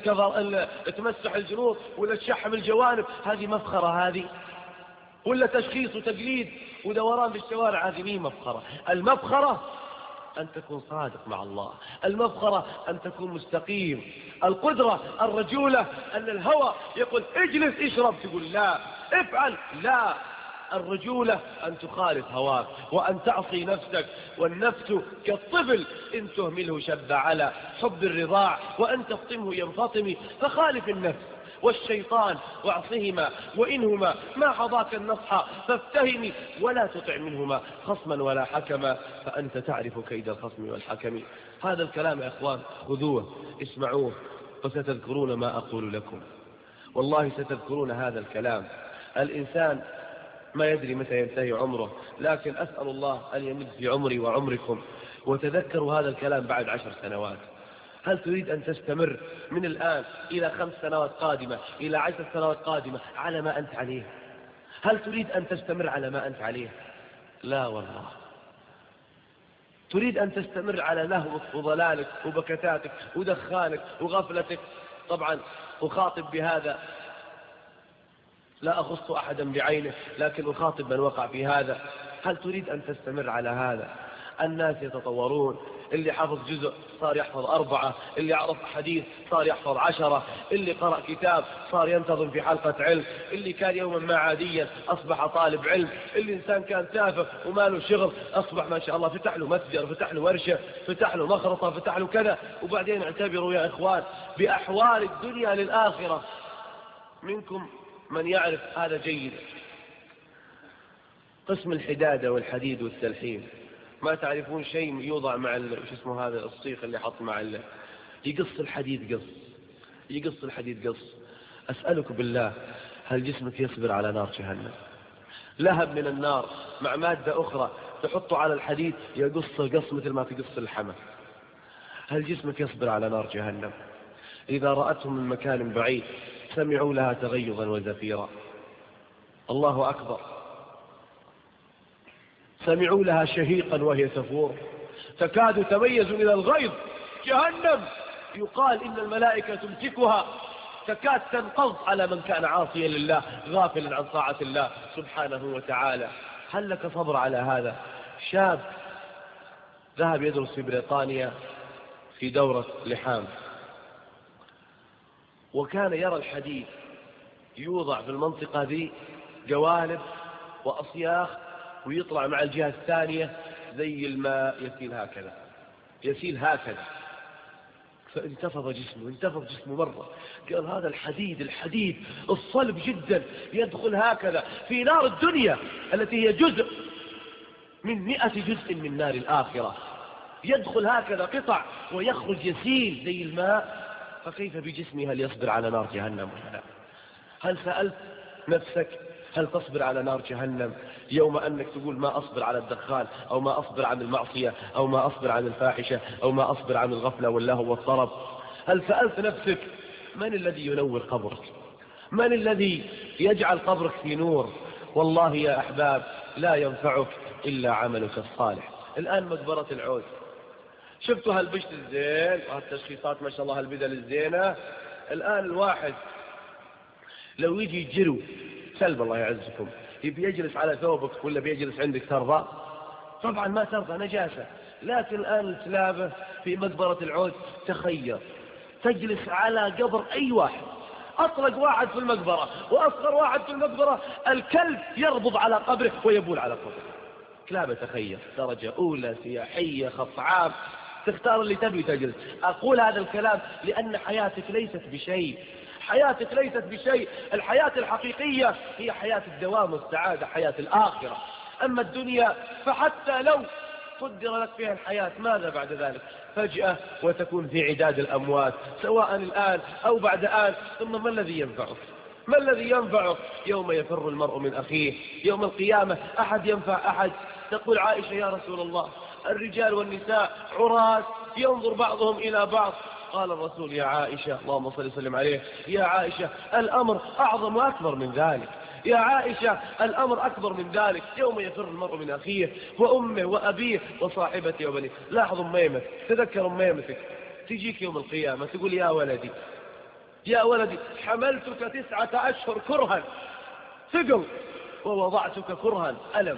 تمسح الجنوب ولا تشحم الجوانب؟ هذه مفخرة هذه؟ ولا تشخيص وتقليد ودوران في الشوارع؟ هذه مين مفخرة؟ المفخرة أن تكون صادق مع الله، المفخرة أن تكون مستقيم، القدرة الرجولة أن الهوى يقول اجلس اشرب تقول لا، افعل لا. الرجولة أن تخالف هواك وأن تعصي نفسك، والنفس كالطفل إن تهمله شب على حب الرضاع وأن تفطمه ينفطم، فخالف النفس والشيطان واعصهما وإنهما ما حظاك النصح فافتهمي، ولا تطع منهما خصما ولا حكما فأنت تعرف كيد الخصم والحكم. هذا الكلام يا أخوان خذوه اسمعوه وستذكرون ما أقول لكم، والله ستذكرون هذا الكلام. الإنسان ما يدري متى ينتهي عمره، لكن أسأل الله أن يمد في عمري وعمركم وتذكروا هذا الكلام بعد 10 سنوات. هل تريد أن تستمر من الآن إلى 5 سنوات قادمة إلى 10 سنوات قادمة على ما أنت عليه؟ هل تريد أن تستمر على ما أنت عليه؟ لا والله. تريد أن تستمر على لهوك وضلالك وبكتاتك ودخانك وغفلتك. طبعا أخاطب بهذا لا أخص أحدا بعينه، لكن أخاطب من وقع في هذا. هل تريد أن تستمر على هذا؟ الناس يتطورون، اللي حفظ جزء صار يحفظ 4، اللي عرف حديث صار يحفظ 10، اللي قرأ كتاب صار ينتظم في حلقة علم، اللي كان يوما ما عاديا أصبح طالب علم، اللي إنسان كان تافه وما له شغل أصبح ما شاء الله فتح له متجر، فتح له ورشة، فتح له مخرطة، فتح له كذا. وبعدين اعتبروا يا إخوان بأحوال الدنيا للآخرة. منكم من يعرف هذا جيدا، قسم الحدادة والحديد والتلحيم. ما تعرفون شيء يوضع مع شو اسمه هذا الصيخ اللي حط مع يقص الحديد قص، يقص الحديد قص. أسألك بالله، هل جسمك يصبر على نار جهنم؟ لهب من النار مع مادة أخرى تحطه على الحديد يقص القص مثل ما تقص اللحمة. هل جسمك يصبر على نار جهنم؟ إذا رأتهم من مكان بعيد سمعوا لها تغيظا وزفيرا. الله أكبر. سمعوا لها شهيقا وهي تفور تكاد تميز من الغيظ. جهنم يقال إن الملائكة تمسكها تكاد تنقض على من كان عاصيا لله غافلا عن طاعة الله سبحانه وتعالى. هل لك صبر على هذا؟ شاب ذهب يدرس في بريطانيا في دورة لحام، وكان يرى الحديد يوضع في المنطقة ذي قوالب وأصياخ، ويطلع مع الجهة الثانية زي الماء يسيل هكذا. فانتفض جسمه مرة. قال هذا الحديد الصلب جدا يدخل هكذا في نار الدنيا التي هي جزء من 100 جزء من نار الآخرة، يدخل هكذا قطع ويخرج يسيل زي الماء. فكيف بجسمي؟ هل يصبر على نار جهنم ولا لا؟ هل سألت نفسك هل تصبر على نار جهنم يوم أنك تقول ما أصبر على الدخان، أو ما أصبر عن المعصية، أو ما أصبر عن الفاحشة، أو ما أصبر عن الغفلة واللهو والطرب؟ هل سألت نفسك من الذي ينور قبرك؟ من الذي يجعل قبرك في نور؟ والله يا أحباب لا ينفعك إلا عملك الصالح. الآن مقبرة العود، شفتوا هالبشت الزين وهالتشخيصات ما شاء الله هالبدل الزينة. الآن الواحد لو يجي يجروا سلب الله يعزكم يبي يجلس على ثوبك ولا بيجلس عندك ترضى؟ طبعا ما ترضى، نجاسة. لكن الآن الكلابة في مقبرة العود تخير تجلس على قبر أي واحد، أطلق واحد في المقبرة وأصغر واحد في المقبرة، الكلب يربض على قبره ويبول على قبره. كلابة تخير درجة أولى سياحية خفعام، تختار اللي تبي تجلس. أقول هذا الكلام لأن حياتك ليست بشيء، حياتك ليست بشيء. الحياة الحقيقية هي حياة الدوام والسعادة، حياة الآخرة. أما الدنيا فحتى لو قدر لك فيها الحياة ماذا بعد ذلك؟ فجأة وتكون في عداد الأموات، سواء الآن أو بعد آن. ثم ما الذي ينفعك؟ ما الذي ينفعك يوم يفر المرء من أخيه؟ يوم القيامة أحد ينفع أحد؟ تقول عائشة يا رسول الله الرجال والنساء عراة ينظر بعضهم إلى بعض. قال الرسول يا عائشة اللهم صل وسلم عليه، يا عائشة الأمر أعظم وأكبر من ذلك، يا عائشة الأمر أكبر من ذلك. يوم يفر المرء من أخيه وأمه وأبيه وصاحبته وبنيه. لاحظ أميمتك، تذكر أميمتك تجيك يوم القيامة تقول يا ولدي يا ولدي حملتك 9 أشهر كرها ثقل، ووضعتك كرها ألم،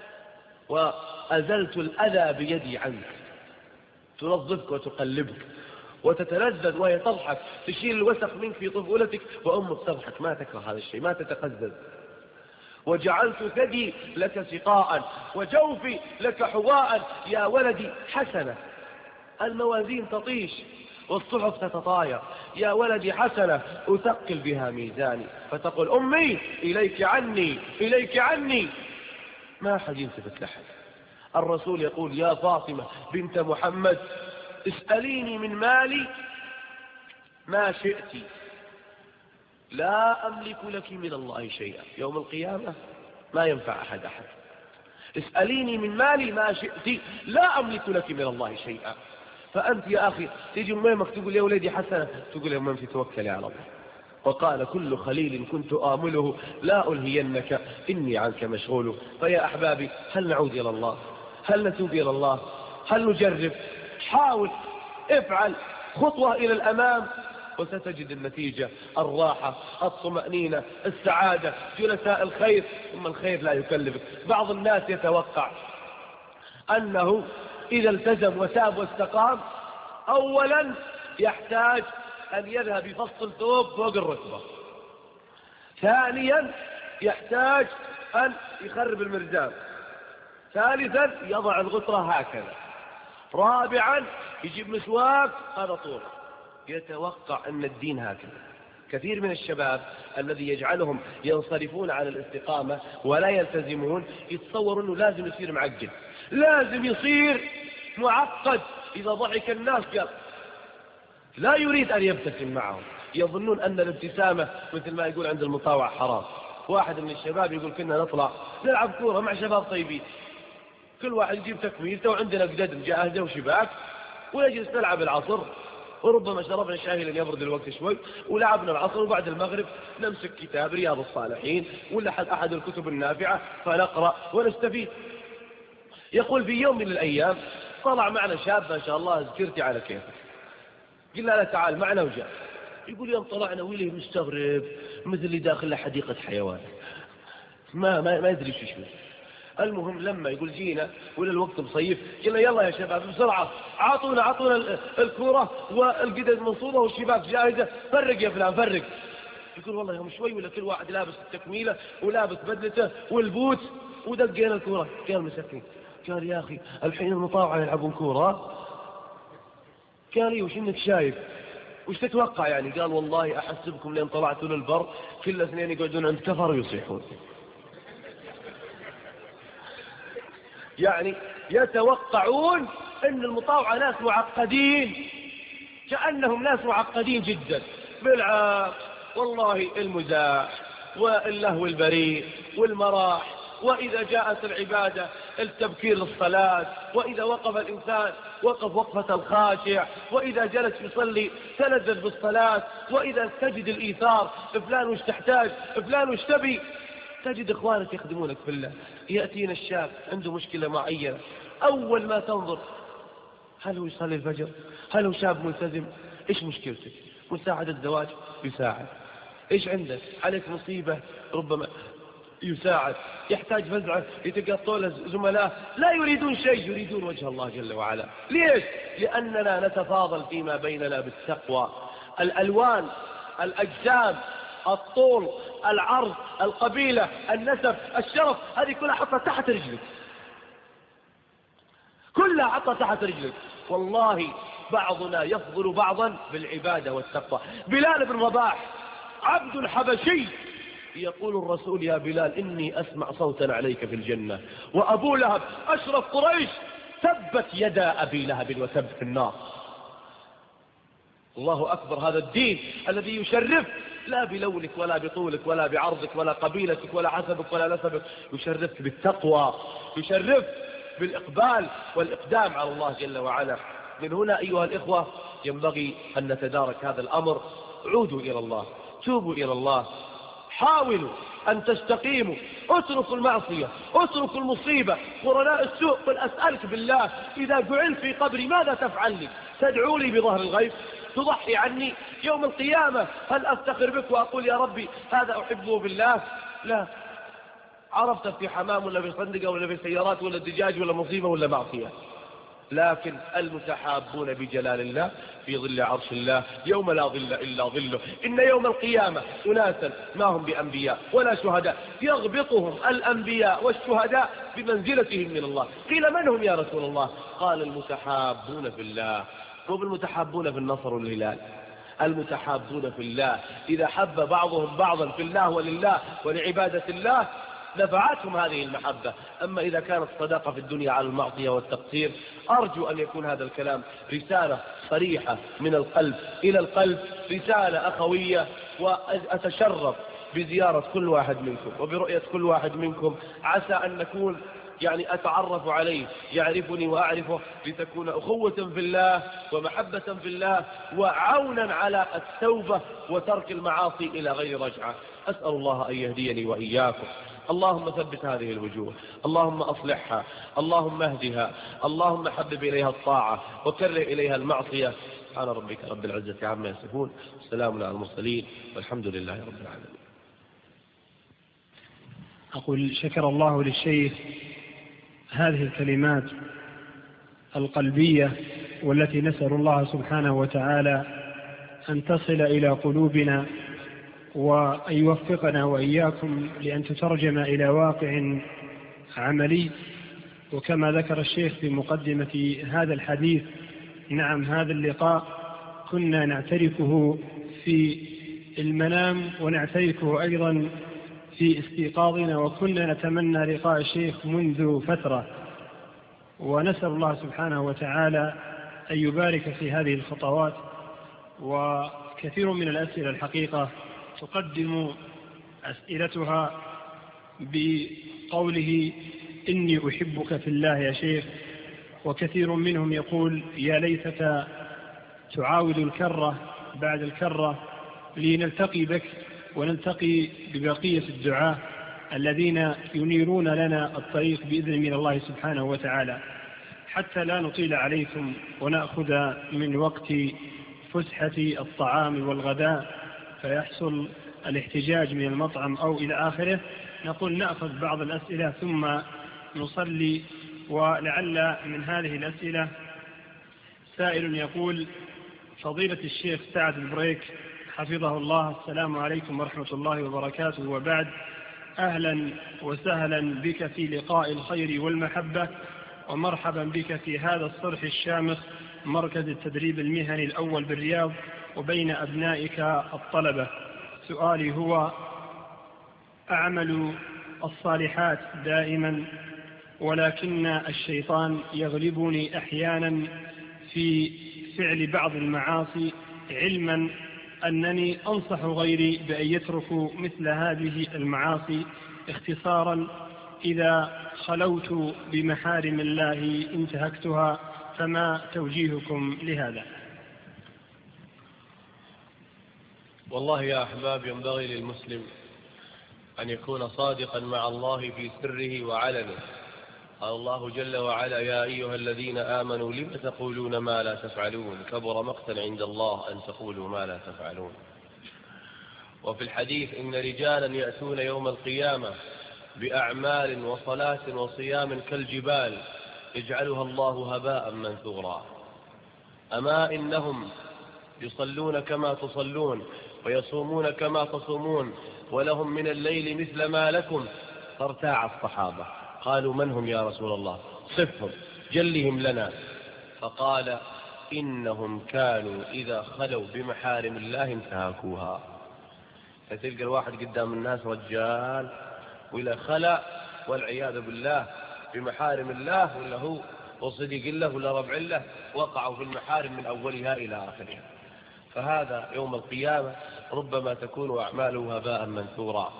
وأزلت الأذى بيدي عنك. تنظفك وتقلبك وتتلذذ وهي تضحك، تشيل الوسخ منك في طفولتك وأمك تضحك، ما تكره هذا الشيء، ما تتقزز. وجعلت ثدي لك سقاء وجوفي لك حواء. يا ولدي حسنة، الموازين تطيش والصحف تتطاير. يا ولدي حسنة أثقل بها ميزاني، فتقول أمي إليك عني إليك عني. ما أحد يلتفت لحد. الرسول يقول يا فاطمة بنت محمد اسأليني من مالي ما شئت لا أملك لك من الله شيئا. يوم القيامة ما ينفع أحد. اسأليني من مالي ما شئت لا أملك لك من الله شيئا. فأنت يا أخي تيجي أمامك تقول يا ولدي حسنة، تقول يا أمامك توكل على الله. وقال كل خليل كنت آمله لا ألهينك إني عنك مشغول. فيا أحبابي هل نعود إلى الله؟ هل نتوب إلى الله؟ هل نجرب؟ حاول، افعل خطوة إلى الأمام. وستجد النتيجة، الراحة، الطمأنينة، السعادة، جلساء الخير. ثم الخير لا يكلفك. بعض الناس يتوقع أنه إذا التزم وتاب واستقام أولا يحتاج أن يذهب يفصل ثوب فوق الركبة، ثانيا يحتاج أن يخرب المرزام، ثالثا يضع الغطرة هكذا، رابعا يجيب مسواك هذا طول. يتوقع أن الدين هكذا. كثير من الشباب الذي يجعلهم ينصرفون عن الاستقامة ولا يلتزمون يتصور أنه لازم يصير معقد، لازم يصير معقد. إذا ضحك الناس قال لا يريد أن يبتسم معهم، يظنون أن الابتسامة مثل ما يقول عند المطاوع حرام. واحد من الشباب يقول كنا نطلع نلعب كورة مع شباب طيبين، كل واحد يجيب تكميلته وعندنا قدد جاهزة وشباك، ونجلس نلعب العصر، وربما شربنا الشاي لين يبرد الوقت شوي، ولعبنا العصر، وبعد المغرب نمسك كتاب رياض الصالحين ولا أحد الكتب النافعة فنقرأ ونستفيد. يقول في يوم من الأيام طلع معنا شاب ما شاء الله ذكرتي على كيفك، قلنا له تعال معنا وجاء. يقول يوم طلعنا ولي مستغرب مثل اللي داخل حديقة حيوان، ما يدري شو. المهم لما يقول جينا ولا الوقت مصيف قلنا يلا يا شباب بسرعة عطونا الكورة والقدد منصوبة والشباك جاهزة، فرق يا فلان فرق. يقول والله يوم شوي ولا كل واحد لابس التكميلة ولابس بدلته والبوت ودقينا الكورة. قال مسكين، قال يا أخي الحين المطاوعة يلعبون كورة. قال لي وش انك شايف وش تتوقع يعني؟ قال والله أحسبكم لين طلعتوا للبر كل اثنين يقعدون عند كفر ويصيحون. يعني يتوقعون أن المطاوعة ناس معقدين، كأنهم ناس معقدين جدا. بالعكس والله المزاح واللهو البريء والمراح، وإذا جاءت العبادة التبكير للصلاة، وإذا وقف الإنسان وقف وقفة الخاشع، وإذا جلس يصلي تلذذ بالصلاة، وإذا تجد الإيثار فلان وش تحتاج فلان وش تبي، تجد إخوانك يخدمونك في الله. يأتينا الشاب عنده مشكلة معينة، أول ما تنظر هل هو يصلي الفجر؟ هل هو شاب ملتزم؟ إيش مشكلتك؟ مساعدة الزواج يساعد. إيش عندك؟ عليك مصيبة ربما يساعد. يحتاج فزعة يتقطوا له زملاء لا يريدون شيء، يريدون وجه الله جل وعلا. ليش؟ لأننا نتفاضل فيما بيننا بالتقوى. الألوان، الأجسام، الطول، العرض، القبيلة، النسب، الشرف، هذه كلها حطها تحت رجلك، كلها حطها تحت رجلك. والله بعضنا يفضل بعضا بالعبادة والتقوى. بلال بن رباح عبد حبشي، يقول الرسول يا بلال إني أسمع صوتا عليك في الجنة. وأبو لهب أشرف قريش تبت يدا أبي لهب وتب في النار. الله أكبر، هذا الدين الذي يشرف لا بلونك ولا بطولك ولا بعرضك ولا قبيلتك ولا حسبك ولا نسبك، يشرفك بالتقوى، يشرف بالإقبال والإقدام على الله جل وعلا. من هنا أيها الإخوة ينبغي أن نتدارك هذا الأمر. عودوا إلى الله، توبوا إلى الله، حاولوا أن تستقيموا، اتركوا المعصية، اتركوا المصيبة، قرناء السوء. قل أسألك بالله إذا جعلت في قبري ماذا تفعل لي؟ تدعو لي بظهر الغيب؟ تضحي عني يوم القيامة؟ هل أفتخر بك وأقول يا ربي هذا أحبه بالله؟ لا. عرفت في حمام ولا في صندقة ولا في سيارات ولا دجاج ولا مصيبة ولا معصية. لكن المتحابون بجلال الله في ظل عرش الله يوم لا ظل إلا ظله. إن يوم القيامة أناسا ما هم بأنبياء ولا شهداء يغبطهم الأنبياء والشهداء بمنزلتهم من الله. قيل من هم يا رسول الله؟ قال المتحابون في الله. وبالمتحابون في النصر والهلال، المتحابون في الله إذا حب بعضهم بعضا في الله ولله ولعبادة الله نفعتهم هذه المحبة. أما إذا كانت الصداقة في الدنيا على المعصية والتقصير، أرجو أن يكون هذا الكلام رسالة صريحة من القلب إلى القلب، رسالة أخوية. وأتشرف بزيارة كل واحد منكم وبرؤية كل واحد منكم، عسى أن نكون أتعرف عليه يعرفني وأعرفه، لتكون أخوة في الله ومحبة في الله وعونا على التوبة وترك المعاصي إلى غير رجعة. أسأل الله أن يهديني وإياكم. اللهم ثبت هذه الوجوه، اللهم أصلحها، اللهم اهدها، اللهم حبب إليها الطاعة وكره إليها المعصية، سبحان ربك رب العزة عما يصفون، السلام على المرسلين، والحمد لله رب العالمين. أقول شكر الله للشيخ هذه الكلمات القلبية والتي نسأل الله سبحانه وتعالى أن تصل إلى قلوبنا وأن يوفقنا وإياكم لأن تترجم إلى واقع عملي. وكما ذكر الشيخ في مقدمة هذا الحديث، نعم هذا اللقاء كنا نعترفه في المنام ونعترفه أيضا في استيقاظنا، وكنا نتمنى لقاء الشيخ منذ فترة، ونسأل الله سبحانه وتعالى أن يبارك في هذه الخطوات. وكثير من الأسئلة الحقيقة تقدم أسئلتها بقوله إني أحبك في الله يا شيخ، وكثير منهم يقول يا ليتك تعاود الكرة بعد الكرة لنلتقي بك ونلتقي ببقية الدعاة الذين ينيرون لنا الطريق بإذن من الله سبحانه وتعالى. حتى لا نطيل عليكم ونأخذ من وقت فسحة الطعام والغداء فيحصل الاحتجاج من المطعم أو إلى آخره، نقول نأخذ بعض الأسئلة ثم نصلي. ولعل من هذه الأسئلة سائل يقول: فضيلة الشيخ سعد البريك حفظه الله، السلام عليكم ورحمة الله وبركاته، وبعد، أهلا وسهلا بك في لقاء الخير والمحبة، ومرحبا بك في هذا الصرح الشامخ مركز التدريب المهني الأول بالرياض وبين أبنائك الطلبة. سؤالي هو: أعمل الصالحات دائما، ولكن الشيطان يغلبني أحيانا في فعل بعض المعاصي، علما أنني أنصح غيري بأن يتركوا مثل هذه المعاصي. اختصارا، إذا خلوت بمحارم الله انتهكتها، فما توجيهكم لهذا؟ والله يا أحباب، ينبغي للمسلم أن يكون صادقا مع الله في سره وعلنه. قال الله جل وعلا: يا أيها الذين آمنوا لم تقولون ما لا تفعلون، كبر مقتا عند الله أن تقولوا ما لا تفعلون. وفي الحديث: إن رجالا يأتون يوم القيامة بأعمال وصلاة وصيام كالجبال يجعلها الله هباء منثورا. أما إنهم يصلون كما تصلون ويصومون كما تصومون ولهم من الليل مثل ما لكم. فارتاع الصحابة، قالوا: من هم يا رسول الله؟ صفهم، جلهم لنا. فقال: إنهم كانوا إذا خلوا بمحارم الله انتهكوها. فتلقى الواحد قدام الناس رجال، وإذا خلى والعياذ بالله بمحارم الله، ولا هو وصديق الله ولا ربع الله، وقعوا في المحارم من أولها إلى آخرها. فهذا يوم القيامة ربما تكون أعماله هباء منثورا.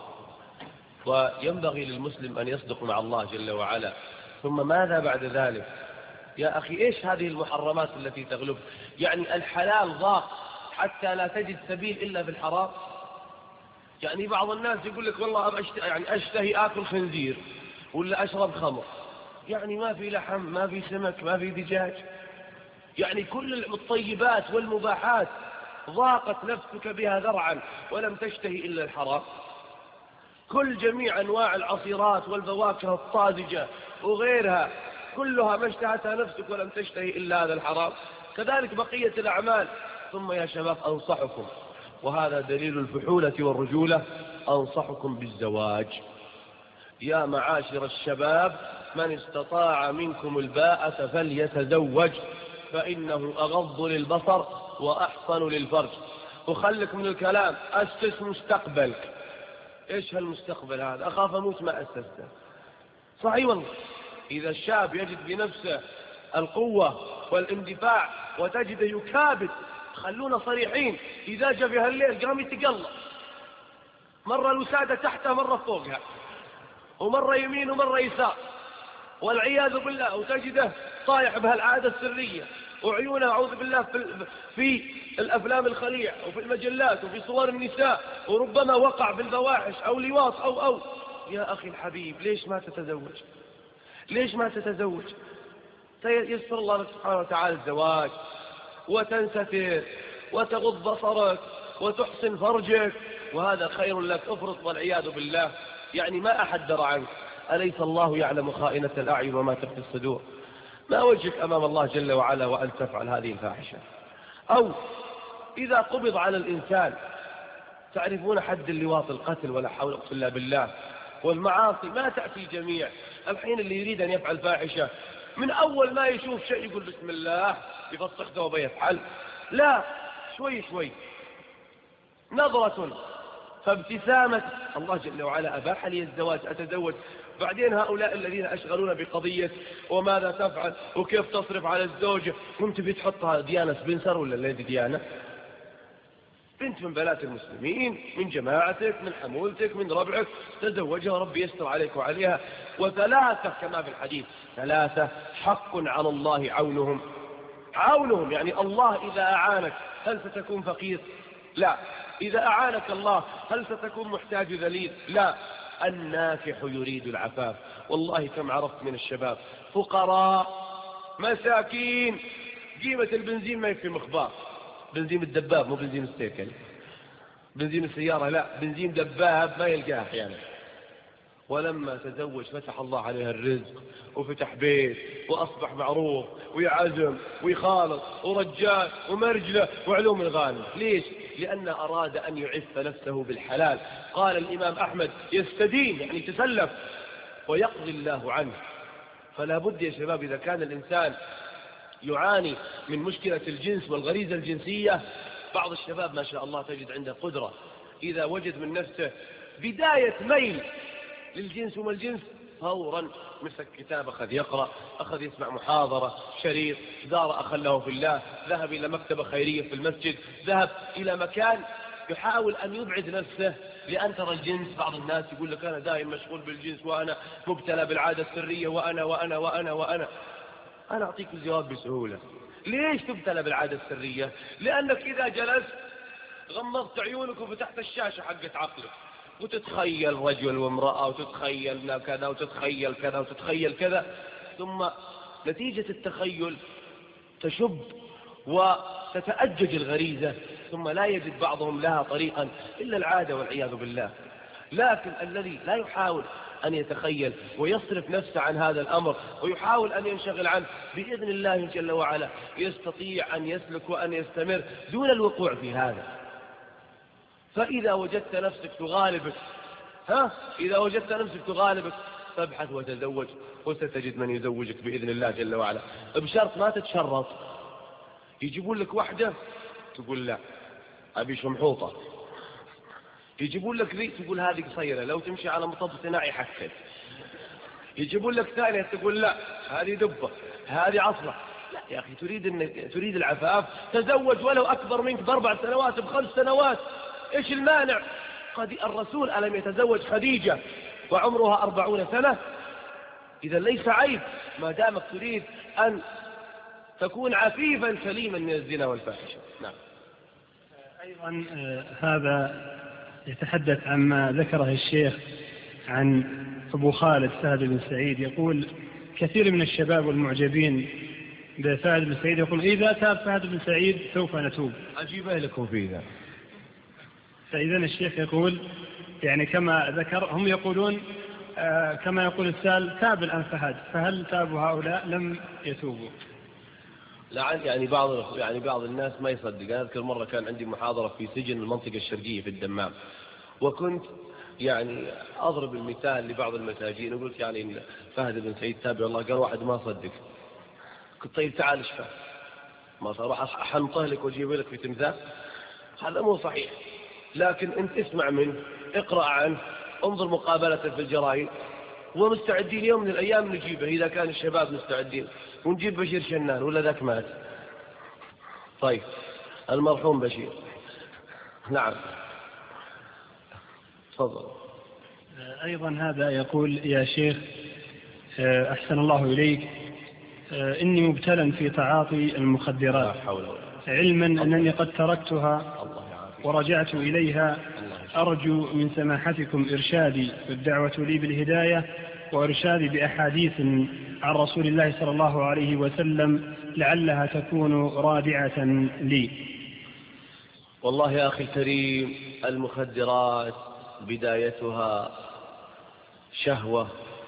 وينبغي للمسلم أن يصدق مع الله جل وعلا. ثم ماذا بعد ذلك؟ يا أخي، إيش هذه المحرمات التي تغلب؟ يعني الحلال ضاق حتى لا تجد سبيل إلا في الحرام. يعني بعض الناس يقول لك: والله أشتهي آكل خنزير ولا أشرب خمر، يعني ما في لحم، ما في سمك، ما في دجاج، يعني كل الطيبات والمباحات ضاقت نفسك بها ذرعا ولم تشتهي إلا الحرام. كل جميع أنواع العصيرات والفواكه الطازجة وغيرها كلها ما اشتهتها نفسك ولم تشتهي إلا هذا الحرام. كذلك بقية الأعمال. ثم يا شباب، أنصحكم، وهذا دليل الفحولة والرجولة، أنصحكم بالزواج. يا معاشر الشباب، من استطاع منكم الباءة فليتزوج، فإنه أغض للبصر وأحصن للفرج. وخلك من الكلام، أسس مستقبلك. إيش هالمستقبل هذا؟ أخاف أموت ما أسسته. صحيح والله. إذا الشاب يجد بنفسه القوة والاندفاع وتجده يكابد، خلونا صريحين، إذا جاء في هالليل قام يتقلب، مرة الوسادة تحتها مرة فوقها، ومرة يمين ومرة يسار، والعياذ بالله، وتجده طايح بهالعادة السرية، وعيونه أعوذ بالله في الأفلام الخليع وفي المجلات وفي صور النساء، وربما وقع بالفواحش أو لواط أو. يا أخي الحبيب، ليش ما تتزوج؟ ليش ما تتزوج؟ يسر الله سبحانه وتعالى الزواج، وتنستر وتغض بصرك وتحسن فرجك، وهذا خير لك. افرط والعياذ بالله، يعني ما أحد درى عنك. أليس الله يعلم خائنة الأعين وما تخفي الصدور؟ ما وجهك أمام الله جل وعلا وأن تفعل هذه الفاحشة؟ أو إذا قبض على الإنسان، تعرفون حد اللواط القتل ولا حول إلا بالله، والمعاصي ما تأتي جميع. الحين اللي يريد أن يفعل فاحشة من أول ما يشوف شيء يقول بسم الله، يفسخ ثوبه يفعل. لا، شوي شوي، نظرة فابتسامة. الله جل وعلا أباح لي الزواج، أتزوج. بعدين هؤلاء الذين أشغلون بقضية وماذا تفعل وكيف تصرف على الزوجة، كنت بتحطها ديانة سبنسر ولا الذي ديانة، بنت من بنات المسلمين، من جماعتك، من حمولتك، من ربعك، تزوجها وربي يستر عليك وعليها. وثلاثة كما في الحديث، ثلاثة حق على الله عونهم. عونهم يعني الله إذا أعانك هل ستكون فقير؟ لا. إذا أعانك الله هل ستكون محتاج ذليل؟ لا. الناكح يريد العفاف. والله كم عرفت من الشباب فقراء مساكين، قيمة البنزين ما يكفي مخبار، بنزين الدباب مو بنزين السيكل، بنزين السيارة لا، بنزين دباب ما يلقاه أحيانا. ولما تزوج فتح الله عليها الرزق وفتح بيت وأصبح معروف ويعزم ويخالط ورجال ومرجلة وعلوم الغانم. ليش؟ لأن أراد أن يعف نفسه بالحلال. قال الإمام أحمد يستدين يعني تسلف ويقضي الله عنه. فلا بد يا شباب، إذا كان الإنسان يعاني من مشكلة الجنس والغريزة الجنسية، بعض الشباب ما شاء الله تجد عنده قدرة إذا وجد من نفسه بداية ميل للجنس وما الجنس فورا مسك كتاب، أخذ يقرأ، أخذ يسمع محاضرة، شريط، زار أخا له في الله، ذهب إلى مكتبة خيرية في المسجد، ذهب إلى مكان يحاول أن يبعد نفسه لأن ترى الجنس. بعض الناس يقول لك أنا دائم مشغول بالجنس وأنا مبتلى بالعادة السرية وأنا وأنا وأنا وأنا. أنا أعطيك الجواب بسهولة. ليش تبتلى بالعادة السرية؟ لأنك إذا جلست غمضت عيونك وفتحت الشاشة حقت عقلك وتتخيل رجل وامرأة وتتخيل كذا وتتخيل كذا وتتخيل كذا، ثم نتيجة التخيل تشب وتتأجج الغريزة، ثم لا يجد بعضهم لها طريقا إلا العادة والعياذ بالله. لكن الذي لا يحاول أن يتخيل ويصرف نفسه عن هذا الأمر ويحاول أن ينشغل عنه، بإذن الله جل وعلا يستطيع أن يسلك وأن يستمر دون الوقوع في هذا. فإذا وجدت نفسك تغالبك، إذا وجدت نفسك تغالبك فابحث وتزوج، وستجد من يزوجك بإذن الله جل وعلا، بشرط ما تتشرط. يجيبون لك واحدة تقول لا أبي شمحوطة، يجيبون لك ذي تقول هذه قصيرة لو تمشي على مطب صناعي حكت، يجيبون لك ثانية تقول لا هذه دبة هذه عصرة. لا يا أخي، تريد العفاف تزوج ولو أكبر منك ب4 سنوات ب5 سنوات، إيش المانع؟ الرسول ألم يتزوج خديجة وعمرها 40 سنة؟ إذا ليس عيب ما دامك تريد أن تكون عفيفا سليما من الزنا والفاحشة. نعم. أيضا هذا يتحدث عما ذكره الشيخ عن أبو خالد فهد بن سعيد، يقول كثير من الشباب والمعجبين بفهد بن سعيد يقول إذا تاب فهد بن سعيد سوف نتوب. عجيب لكم في ذا. فإذا الشيخ يقول يعني كما ذكر، هم يقولون كما يقول السائل تاب الآن فهد، فهل تابوا هؤلاء لم يتوبوا؟ لعل يعني بعض الناس ما يصدق. أنا أذكر مرة كان عندي محاضرة في سجن المنطقة الشرقية في الدمام، وكنت يعني أضرب المثال لبعض المساجين وقلت يعني فهد بن سعيد تابع الله. قال واحد ما صدق. قلت طيب تعال اشفى، ما صراحة أحنطه لك وأجيب لك في تمثال، هذا مو صحيح. لكن أنت اسمع منه، اقرأ عنه، انظر مقابلته في الجرائد، ومستعدين يوم من الأيام نجيبه إذا كان الشباب مستعدين، ونجيب بشير شنان ولا ذاك مات. طيب المرحوم بشير. نعم تفضل. أيضا هذا يقول يا شيخ أحسن الله إليك، إني مبتلى في تعاطي المخدرات، علما أنني قد تركتها ورجعت إليها، أرجو من سماحتكم إرشادي والدعوة لي بالهداية، وإرشادي بأحاديث عن رسول الله صلى الله عليه وسلم لعلها تكون رادعة لي. والله يا أخي الكريم، المخدرات بدايتها شهوة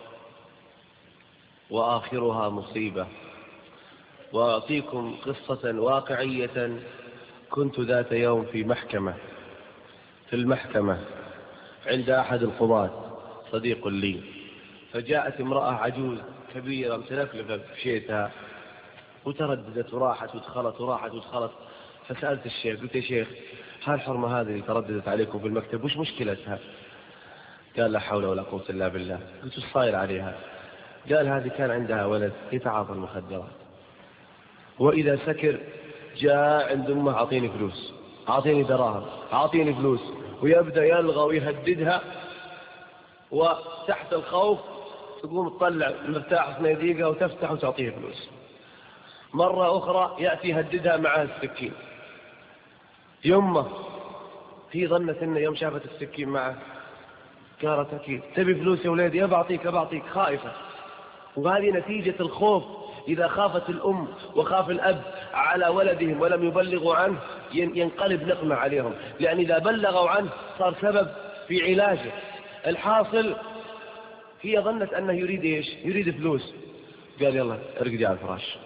وآخرها مصيبة. وأعطيكم قصة واقعية. كنت ذات يوم في المحكمة عند أحد القضاة صديق لي، فجاءت امرأة عجوز كبيرة متلفلفة في شيتها وترددت وراحت ودخلت وراحت ودخلت. فسألت الشيخ، قلت يا شيخ، هالحرمة هذه اللي ترددت عليكم في المكتب وش مشكلتها؟ قال لا حول ولا قوة إلا بالله. قلت وش صاير عليها؟ قال هذه كان عندها ولد يتعاطى المخدرات، وإذا سكر جاء عند أمه أعطيني فلوس، أعطيني دراهم، أعطيني فلوس، ويبدأ يلغى ويهددها، وتحت الخوف تقوم تطلع المفتاح صناديقها وتفتح وتعطيه فلوس. مرة أخرى يأتي يهددها مع السكين. يمه هي ظنت إنه يوم شافت السكين معه قالت أكيد تبي فلوس يا ولادي، أبعطيك، خائفة. وهذه نتيجة الخوف. إذا خافت الأم وخاف الأب على ولدهم ولم يبلغوا عنه ينقلب نقمة عليهم، لأن إذا بلغوا عنه صار سبب في علاجه. الحاصل هي ظنت أنه يريد إيش؟ يريد فلوس. قال يلا ارقدي على الفراش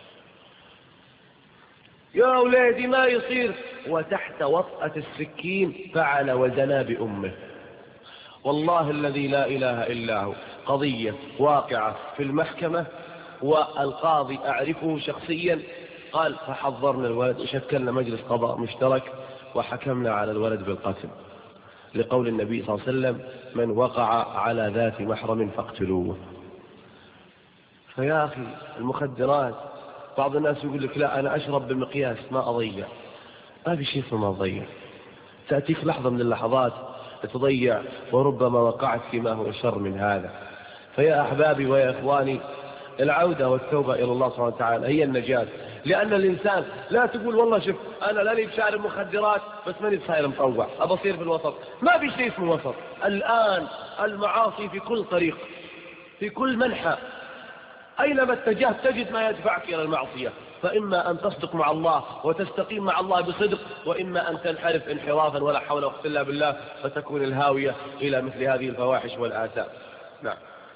يا ولادي ما يصير. وتحت وطأة السكين فعل وزنا بأمه. والله الذي لا إله إلا هو، قضية واقعة في المحكمة، والقاضي أعرفه شخصيا. قال فحضرنا الولد وشكلنا مجلس قضاء مشترك وحكمنا على الولد بالقتل، لقول النبي صلى الله عليه وسلم من وقع على ذات محرم فاقتلوه. فيا أخي المخدرات، بعض الناس يقول لك لا أنا أشرب بمقياس ما أضيع. ما في شيء اسمه ما أضيع. تأتيك لحظة من اللحظات تضيع، وربما وقعت فيما هو شر من هذا. فيا أحبابي ويا إخواني، العودة والتوبة إلى الله سبحانه وتعالى هي النجاة. لأن الإنسان لا تقول والله شوف أنا لاني بشارب مخدرات بس ماني بصاير مطوع أبصير في الوسط. ما في شيء اسمه وسط. الآن المعاصي في كل طريق، في كل منحى، أينما اتجهت تجد ما يدفعك إلى المعصية. فإما أن تصدق مع الله وتستقيم مع الله بصدق، وإما أن تنحرف انحرافا ولا حول ولا قوة إلا بالله فتكون الهاوية إلى مثل هذه الفواحش والآثام. نعم.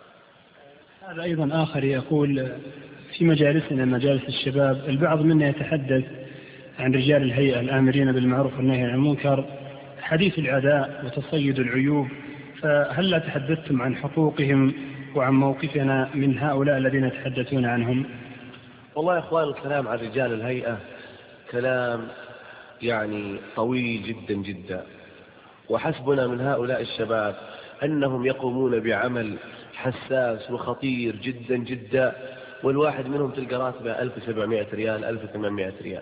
هذا أيضا آخر يقول في مجالسنا مجالس الشباب البعض منا يتحدث عن رجال الهيئة الآمرين بالمعروف والنهي عن المنكر حديث العداء وتصيد العيوب، فهل لا تحدثتم عن حقوقهم وعن موقفنا من هؤلاء الذين يتحدثون عنهم؟ والله يا إخوان الكلام عن رجال الهيئة كلام يعني طويل جدا جدا، وحسبنا من هؤلاء الشباب أنهم يقومون بعمل حساس وخطير جدا جدا، والواحد منهم تلقى راتبه 1700 ريال 1800 ريال.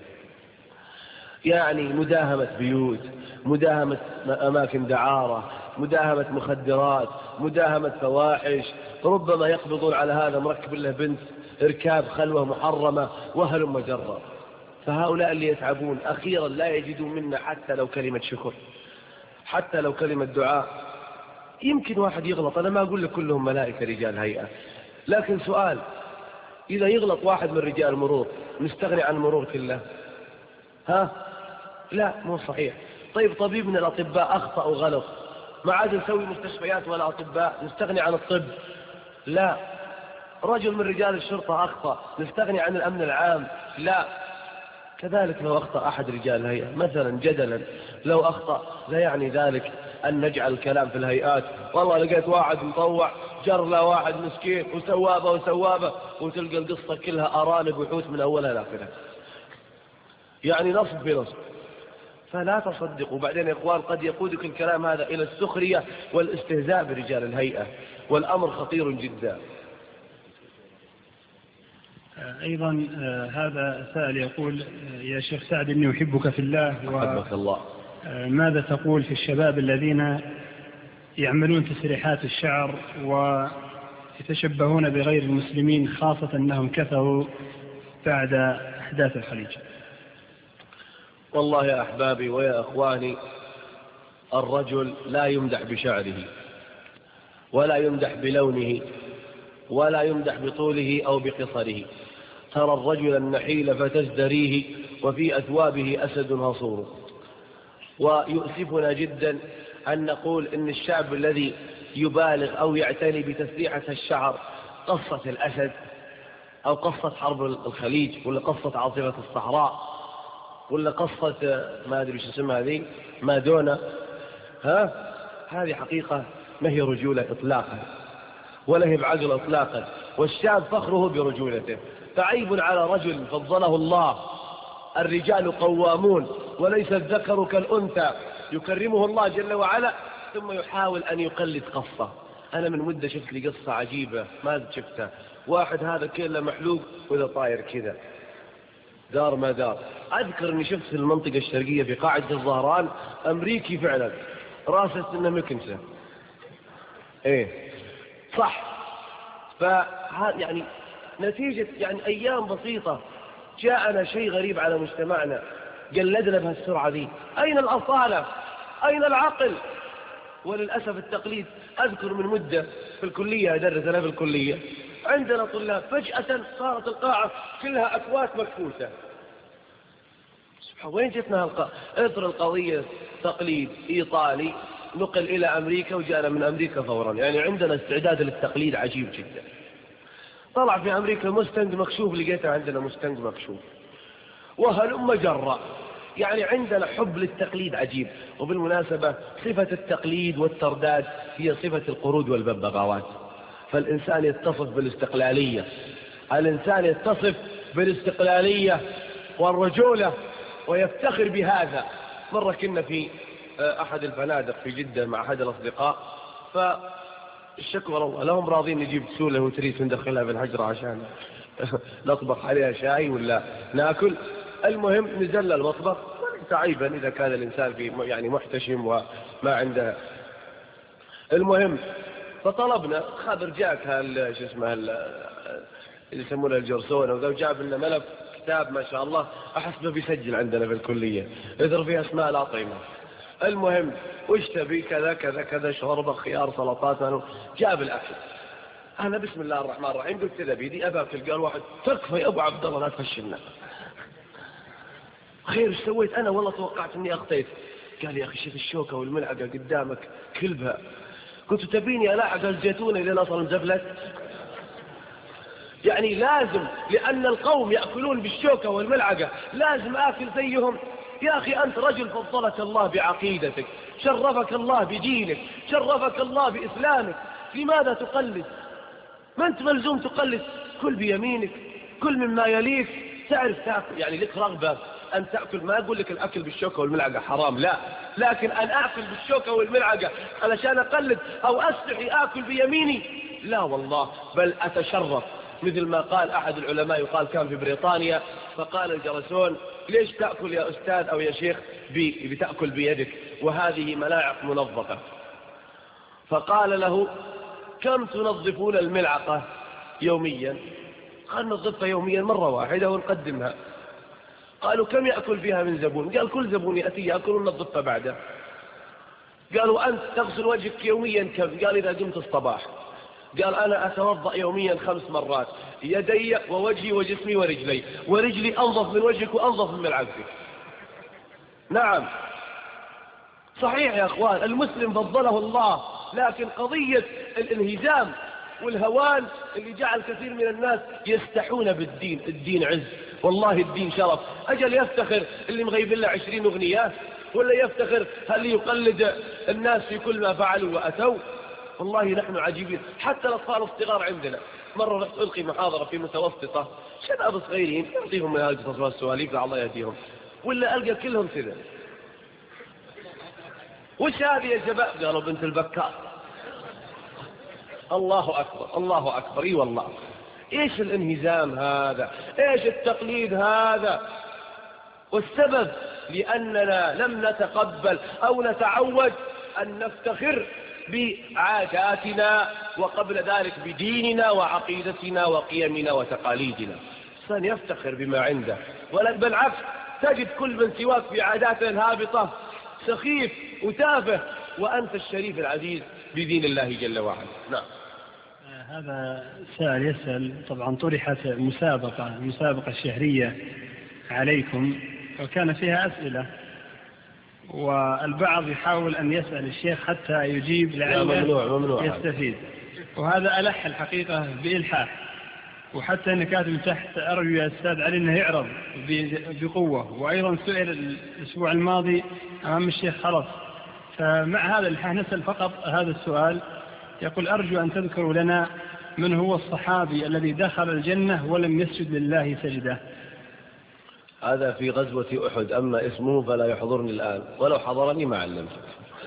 يعني مداهمة بيوت، مداهمة أماكن دعارة، مداهمة مخدرات، مداهمة فواحش. ربما يقبضون على هذا مركب له بنت، اركاب خلوة محرمة، وهلم جرا. فهؤلاء اللي يتعبون أخيرا لا يجدون منا حتى لو كلمة شكر، حتى لو كلمة دعاء. يمكن واحد يغلط، أنا ما أقول لك كلهم ملائكة رجال هيئة، لكن سؤال، إذا يغلط واحد من رجال المرور نستغني عن المرور كله؟ ها؟ لا، مو صحيح. طيب طبيب من الأطباء أخطأ وغلط، ما عاد نسوي مستشفيات ولا أطباء نستغني عن الطب؟ لا. رجل من رجال الشرطة أخطأ نستغني عن الأمن العام؟ لا. كذلك لو أخطأ أحد رجال الهيئة مثلا جدلا، لو أخطأ لا يعني ذلك أن نجعل الكلام في الهيئات والله لقيت واحد مطوع جر له واحد مسكين وسوابه وتلقى القصة كلها أرانب وحوت من أولها لآخرها، يعني نصب بنصب. فلا تصدقوا. وبعدين يا إخوان قد يقودك الكلام هذا إلى السخرية والاستهزاء برجال الهيئة، والأمر خطير جدا. أيضا هذا سائل يقول يا شيخ سعد إني أحبك في الله، أحبك الله. ماذا تقول في الشباب الذين يعملون تسريحات الشعر ويتشبهون بغير المسلمين، خاصة أنهم كثروا بعد أحداث الخليج؟ والله يا أحبابي ويا أخواني، الرجل لا يمدح بشعره ولا يمدح بلونه ولا يمدح بطوله أو بقصره. ترى الرجل النحيل فتزدريه وفي أثوابه أسد هصور. ويؤسفنا جدا أن نقول إن الشعب الذي يبالغ أو يعتني بتسريحة الشعر قصة الأسد أو قصة حرب الخليج ولا قصة عاصفة الصحراء ولا قصة ما أدري شو اسمها هذه مادونا، هذه حقيقة ما هي رجولة إطلاقا ولا هي بعقل إطلاقا، والشعب فخره برجولته. فعيب على رجل فضله الله، الرجال قوامون وليس الذكر كالأنثى، يكرمه الله جل وعلا ثم يحاول أن يقلد قصة. أنا من مدة شفت لي قصة عجيبة ما شفتها، واحد هذا كله محلوق وإذا طاير كذا دار ما دار. أذكر أني شفت في المنطقة الشرقية في قاعدة الظهران أمريكي فعلا راسه إنه مكنسة صح. فهذا يعني نتيجة يعني أيام بسيطة جاءنا شيء غريب على مجتمعنا، قلدنا بهالسرعة دي. أين الأصالة؟ أين العقل؟ وللأسف التقليد. أذكر من مدة في الكلية أدرس أنا في الكلية، عندنا طلاب فجأة صارت القاعة كلها أكوات مكفوتة. وين جتنا اثر القضية تقليد إيطالي نقل إلى أمريكا وجاءنا من أمريكا فورا. يعني عندنا استعداد للتقليد عجيب جدا. طلع في أمريكا مستنج مكشوف، لقيته عندنا مستنج مكشوف، وهلم جرة. يعني عندنا حب للتقليد عجيب. وبالمناسبة صفة التقليد والترداد هي صفة القرود والببغاوات. فالإنسان يتصف بالاستقلالية، الإنسان يتصف بالاستقلالية والرجولة ويفتخر بهذا. مرة كنا في أحد الفنادق في جدة مع أحد الأصدقاء، فالشكوى الله لهم راضين نجيب سولة وتريس وندخلها في الحجرة عشان نطبخ عليها شاي ولا ناكل. المهم نزلنا المطبخ، وليس عيبا إذا كان الإنسان في يعني محتشم وما عنده. المهم فطلبنا خبر جاك شو اسمه اللي يسمونه الجرسون، وذا جاب لنا ملف كتاب ما شاء الله أحسبه بيسجل عندنا في الكلية يذر فيها اسماء الأطعمة. المهم وش تبي كذا كذا كذا شوربة خيار سلطات. جاب الأكل، أنا بسم الله الرحمن الرحيم قلت إذا بيدي أباكل. قال واحد تكفى يا أبو عبد الله لا تفشلنا. خير ايش سويت؟ أنا والله توقعت إني أخطيت. قال يا أخي شوف الشوكة والملعقة قدامك كلبها. كنت تبيني ألاحق الزيتونة إلى أصلا انزفلت. يعني لازم، لأن القوم يأكلون بالشوكة والملعقة لازم آكل زيهم. يا أخي أنت رجل فضلك الله بعقيدتك، شرفك الله بدينك، شرفك الله بإسلامك، لماذا تقلد؟ ما أنت ملزوم تقلد. كل بيمينك، كل مما يليك، تعرف تأكل. يعني لك رغبة أن تأكل. ما أقول لك الأكل بالشوكة والملعقة حرام، لا، لكن أن أكل بالشوكة والملعقة علشان أقلد أو أستحي أكل بيميني، لا والله، بل أتشرف. مثل ما قال أحد العلماء، يقال كان في بريطانيا، فقال الجرسون ليش تأكل يا أستاذ أو يا شيخ بتأكل بيدك وهذه ملاعق منظفة؟ فقال له كم تنظفون الملعقة يوميا؟ قال ننظفها يوميا مرة واحدة ونقدمها. قالوا كم يأكل فيها من زبون؟ قال كل زبون يأتي يأكل وننظفها بعده. قالوا أنت تغسل وجهك يوميا كم؟ قال إذا قمت الصباح. قال أنا أتوضأ يوميا 5 مرات، يدي ووجهي وجسمي ورجلي، ورجلي أنظف من وجهك وأنظف من ملعقتك. نعم صحيح يا أخوان، المسلم فضله الله، لكن قضية الانهزام والهوان اللي جعل كثير من الناس يستحون بالدين. الدين عز والله، الدين شرف. أجل يفتخر اللي مغيب له 20 أغنية، ولا يفتخر هل يقلد الناس في كل ما فعلوا وأتوا؟ والله نحن عجيبين. حتى الأطفال الصغار عندنا، مرة رحت ألقي محاضرة في متوسطة، شباب صغيرين يعطيهم من القصص والسواليف الله يهديهم، ولا ألقى كلهم كذا. وش هذه يا شباب؟ قالوا بنت البكار. الله أكبر الله أكبر. إي والله، إيش الانهزام هذا؟ إيش التقليد هذا؟ والسبب لأننا لم نتقبل أو نتعود أن نفتخر بعاداتنا، وقبل ذلك بديننا وعقيدتنا وقيمنا وتقاليدنا. الإنسان يفتخر بما عنده، بالعكس تجد كل من سواك في عاداته الهابطة سخيف وتافه، وأنت الشريف العزيز بدين الله جل وعلا. نعم. هذا سائل يسأل، طبعا طرحت مسابقة شهرية عليكم وكان فيها أسئلة، والبعض يحاول أن يسأل الشيخ حتى يجيب لعله يستفيد، وهذا ألح الحقيقة بإلحاح، وحتى أن كاتب تحت أرجو يا أستاذ علي أنه يعرض بقوة. وأيضا سئل الأسبوع الماضي أمام الشيخ خلص. فمع هذا الإلحاح نسأل فقط هذا السؤال، يقول أرجو أن تذكروا لنا من هو الصحابي الذي دخل الجنة ولم يسجد لله سجدة. هذا في غزوة أحد، أما اسمه فلا يحضرني الآن، ولو حضرني ما علمته،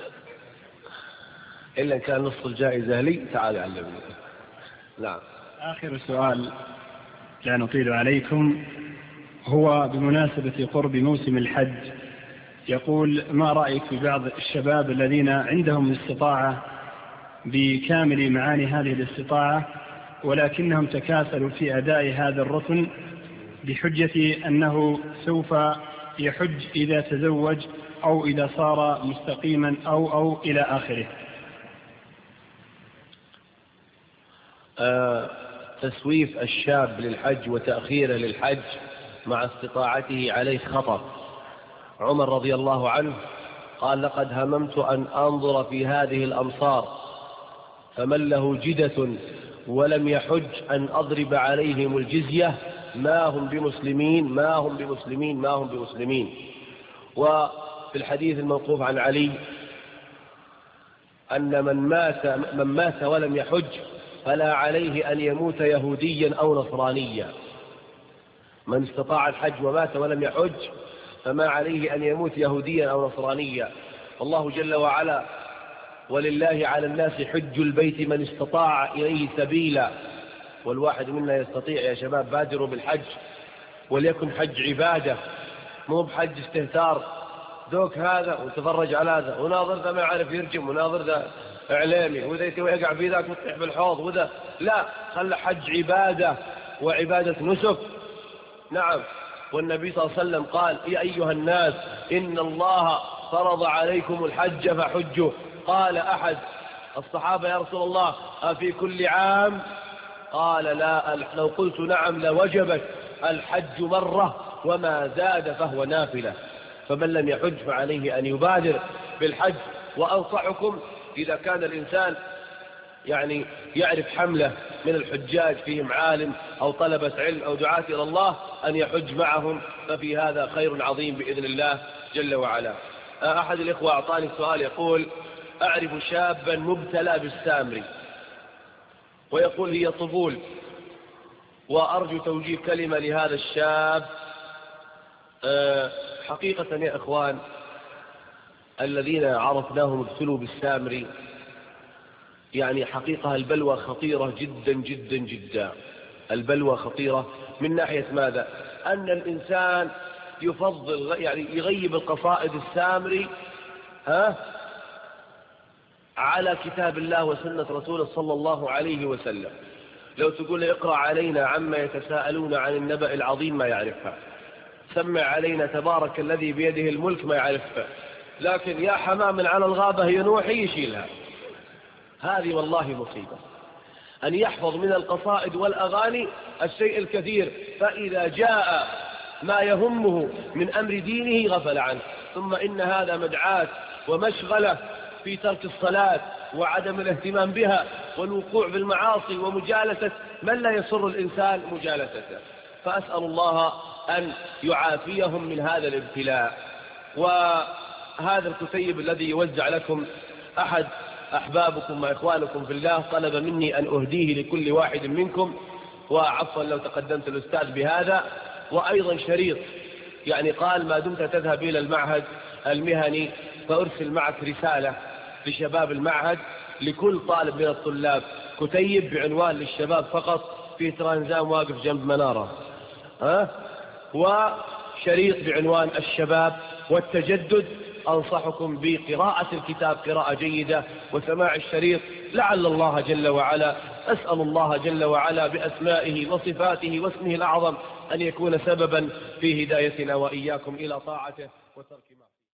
إلا كان نصف الجائزة لي تعال علمني. نعم. آخر سؤال لا نطيل عليكم، هو بمناسبة قرب موسم الحج، يقول ما رأيك في بعض الشباب الذين عندهم الاستطاعة بكامل معاني هذه الاستطاعة ولكنهم تكاسلوا في أداء هذا الركن بحجة أنه سوف يحج إذا تزوج أو إذا صار مستقيما أو إلى آخره. تسويف الشاب للحج وتأخيره للحج مع استطاعته عليه خطر. عمر رضي الله عنه قال لقد هممت أن أنظر في هذه الأمصار فمن له جدة ولم يحج أن أضرب عليهم الجزية ما هم بمسلمين ما هم بمسلمين ما هم بمسلمين. وفي الحديث الموقوف عن علي أن من مات ولم يحج فلا عليه أن يموت يهوديا أو نصرانيا. من استطاع الحج ومات ولم يحج فما عليه أن يموت يهوديا أو نصرانيا. الله جل وعلا ولله على الناس حج البيت من استطاع إليه سبيلا. والواحد منا يستطيع يا شباب بادروا بالحج، وليكن حج عبادة مو بحج استهتار. دوك هذا وتفرج على هذا وناظر ذا ما يعرف يرجم وناظر ذا إعلامي وذا يقع في ذاك مطيح بالحوض وذا لا، خلى حج عبادة وعبادة نسك. نعم. والنبي صلى الله عليه وسلم قال يا أيها الناس إن الله فرض عليكم الحج فحجوا. قال أحد الصحابة يا رسول الله أفي كل عام؟ قال لا، لو قلت نعم لوجبت الحج مرة وما زاد فهو نافلة. فمن لم يحج فعليه أن يبادر بالحج. وأنصحكم إذا كان الإنسان يعني يعرف حملة من الحجاج فيهم عالم أو طلبة علم أو دعاة إلى الله أن يحج معهم، ففي هذا خير عظيم بإذن الله جل وعلا. أحد الإخوة أعطاني سؤال يقول أعرف شابا مبتلى بالسامري، ويقول هي طفول، وأرجو توجيه كلمة لهذا الشاب. حقيقة يا إخوان الذين عرفناهم ابتلوا بالسامري يعني حقيقة البلوى خطيرة جدا جدا جدا. البلوى خطيرة من ناحية ماذا؟ أن الإنسان يفضل يعني يغيب القصائد السامري على كتاب الله وسنة رسوله صلى الله عليه وسلم. لو تقول اقرأ علينا عما يتساءلون عن النبأ العظيم ما يعرفها، سمع علينا تبارك الذي بيده الملك ما يعرفها، لكن يا حمام على الغابة ينوحي يشيلها. هذه والله مصيبة أن يحفظ من القصائد والأغاني الشيء الكثير، فإذا جاء ما يهمه من أمر دينه غفل عنه. ثم إن هذا مدعاة ومشغلة في ترك الصلاة وعدم الاهتمام بها والوقوع بالمعاصي ومجالسة من لا يسر الإنسان مجالسته. فأسأل الله أن يعافيهم من هذا الابتلاء. وهذا الكتيب الذي يوزع لكم أحد أحبابكم وإخوانكم في الله طلب مني أن أهديه لكل واحد منكم، وعفوا لو تقدمت الأستاذ بهذا. وأيضا شريط يعني قال ما دمت تذهب إلى المعهد المهني فأرسل معك رسالة لشباب المعهد لكل طالب من الطلاب، كتيب بعنوان للشباب فقط في ترانزام واقف جنب منارة، وشريط بعنوان الشباب والتجدد. أنصحكم بقراءة الكتاب قراءة جيدة وسماع الشريط لعل الله جل وعلا. أسأل الله جل وعلا بأسمائه وصفاته واسمه الأعظم أن يكون سببا في هدايتنا وإياكم إلى طاعته وترك معصيته.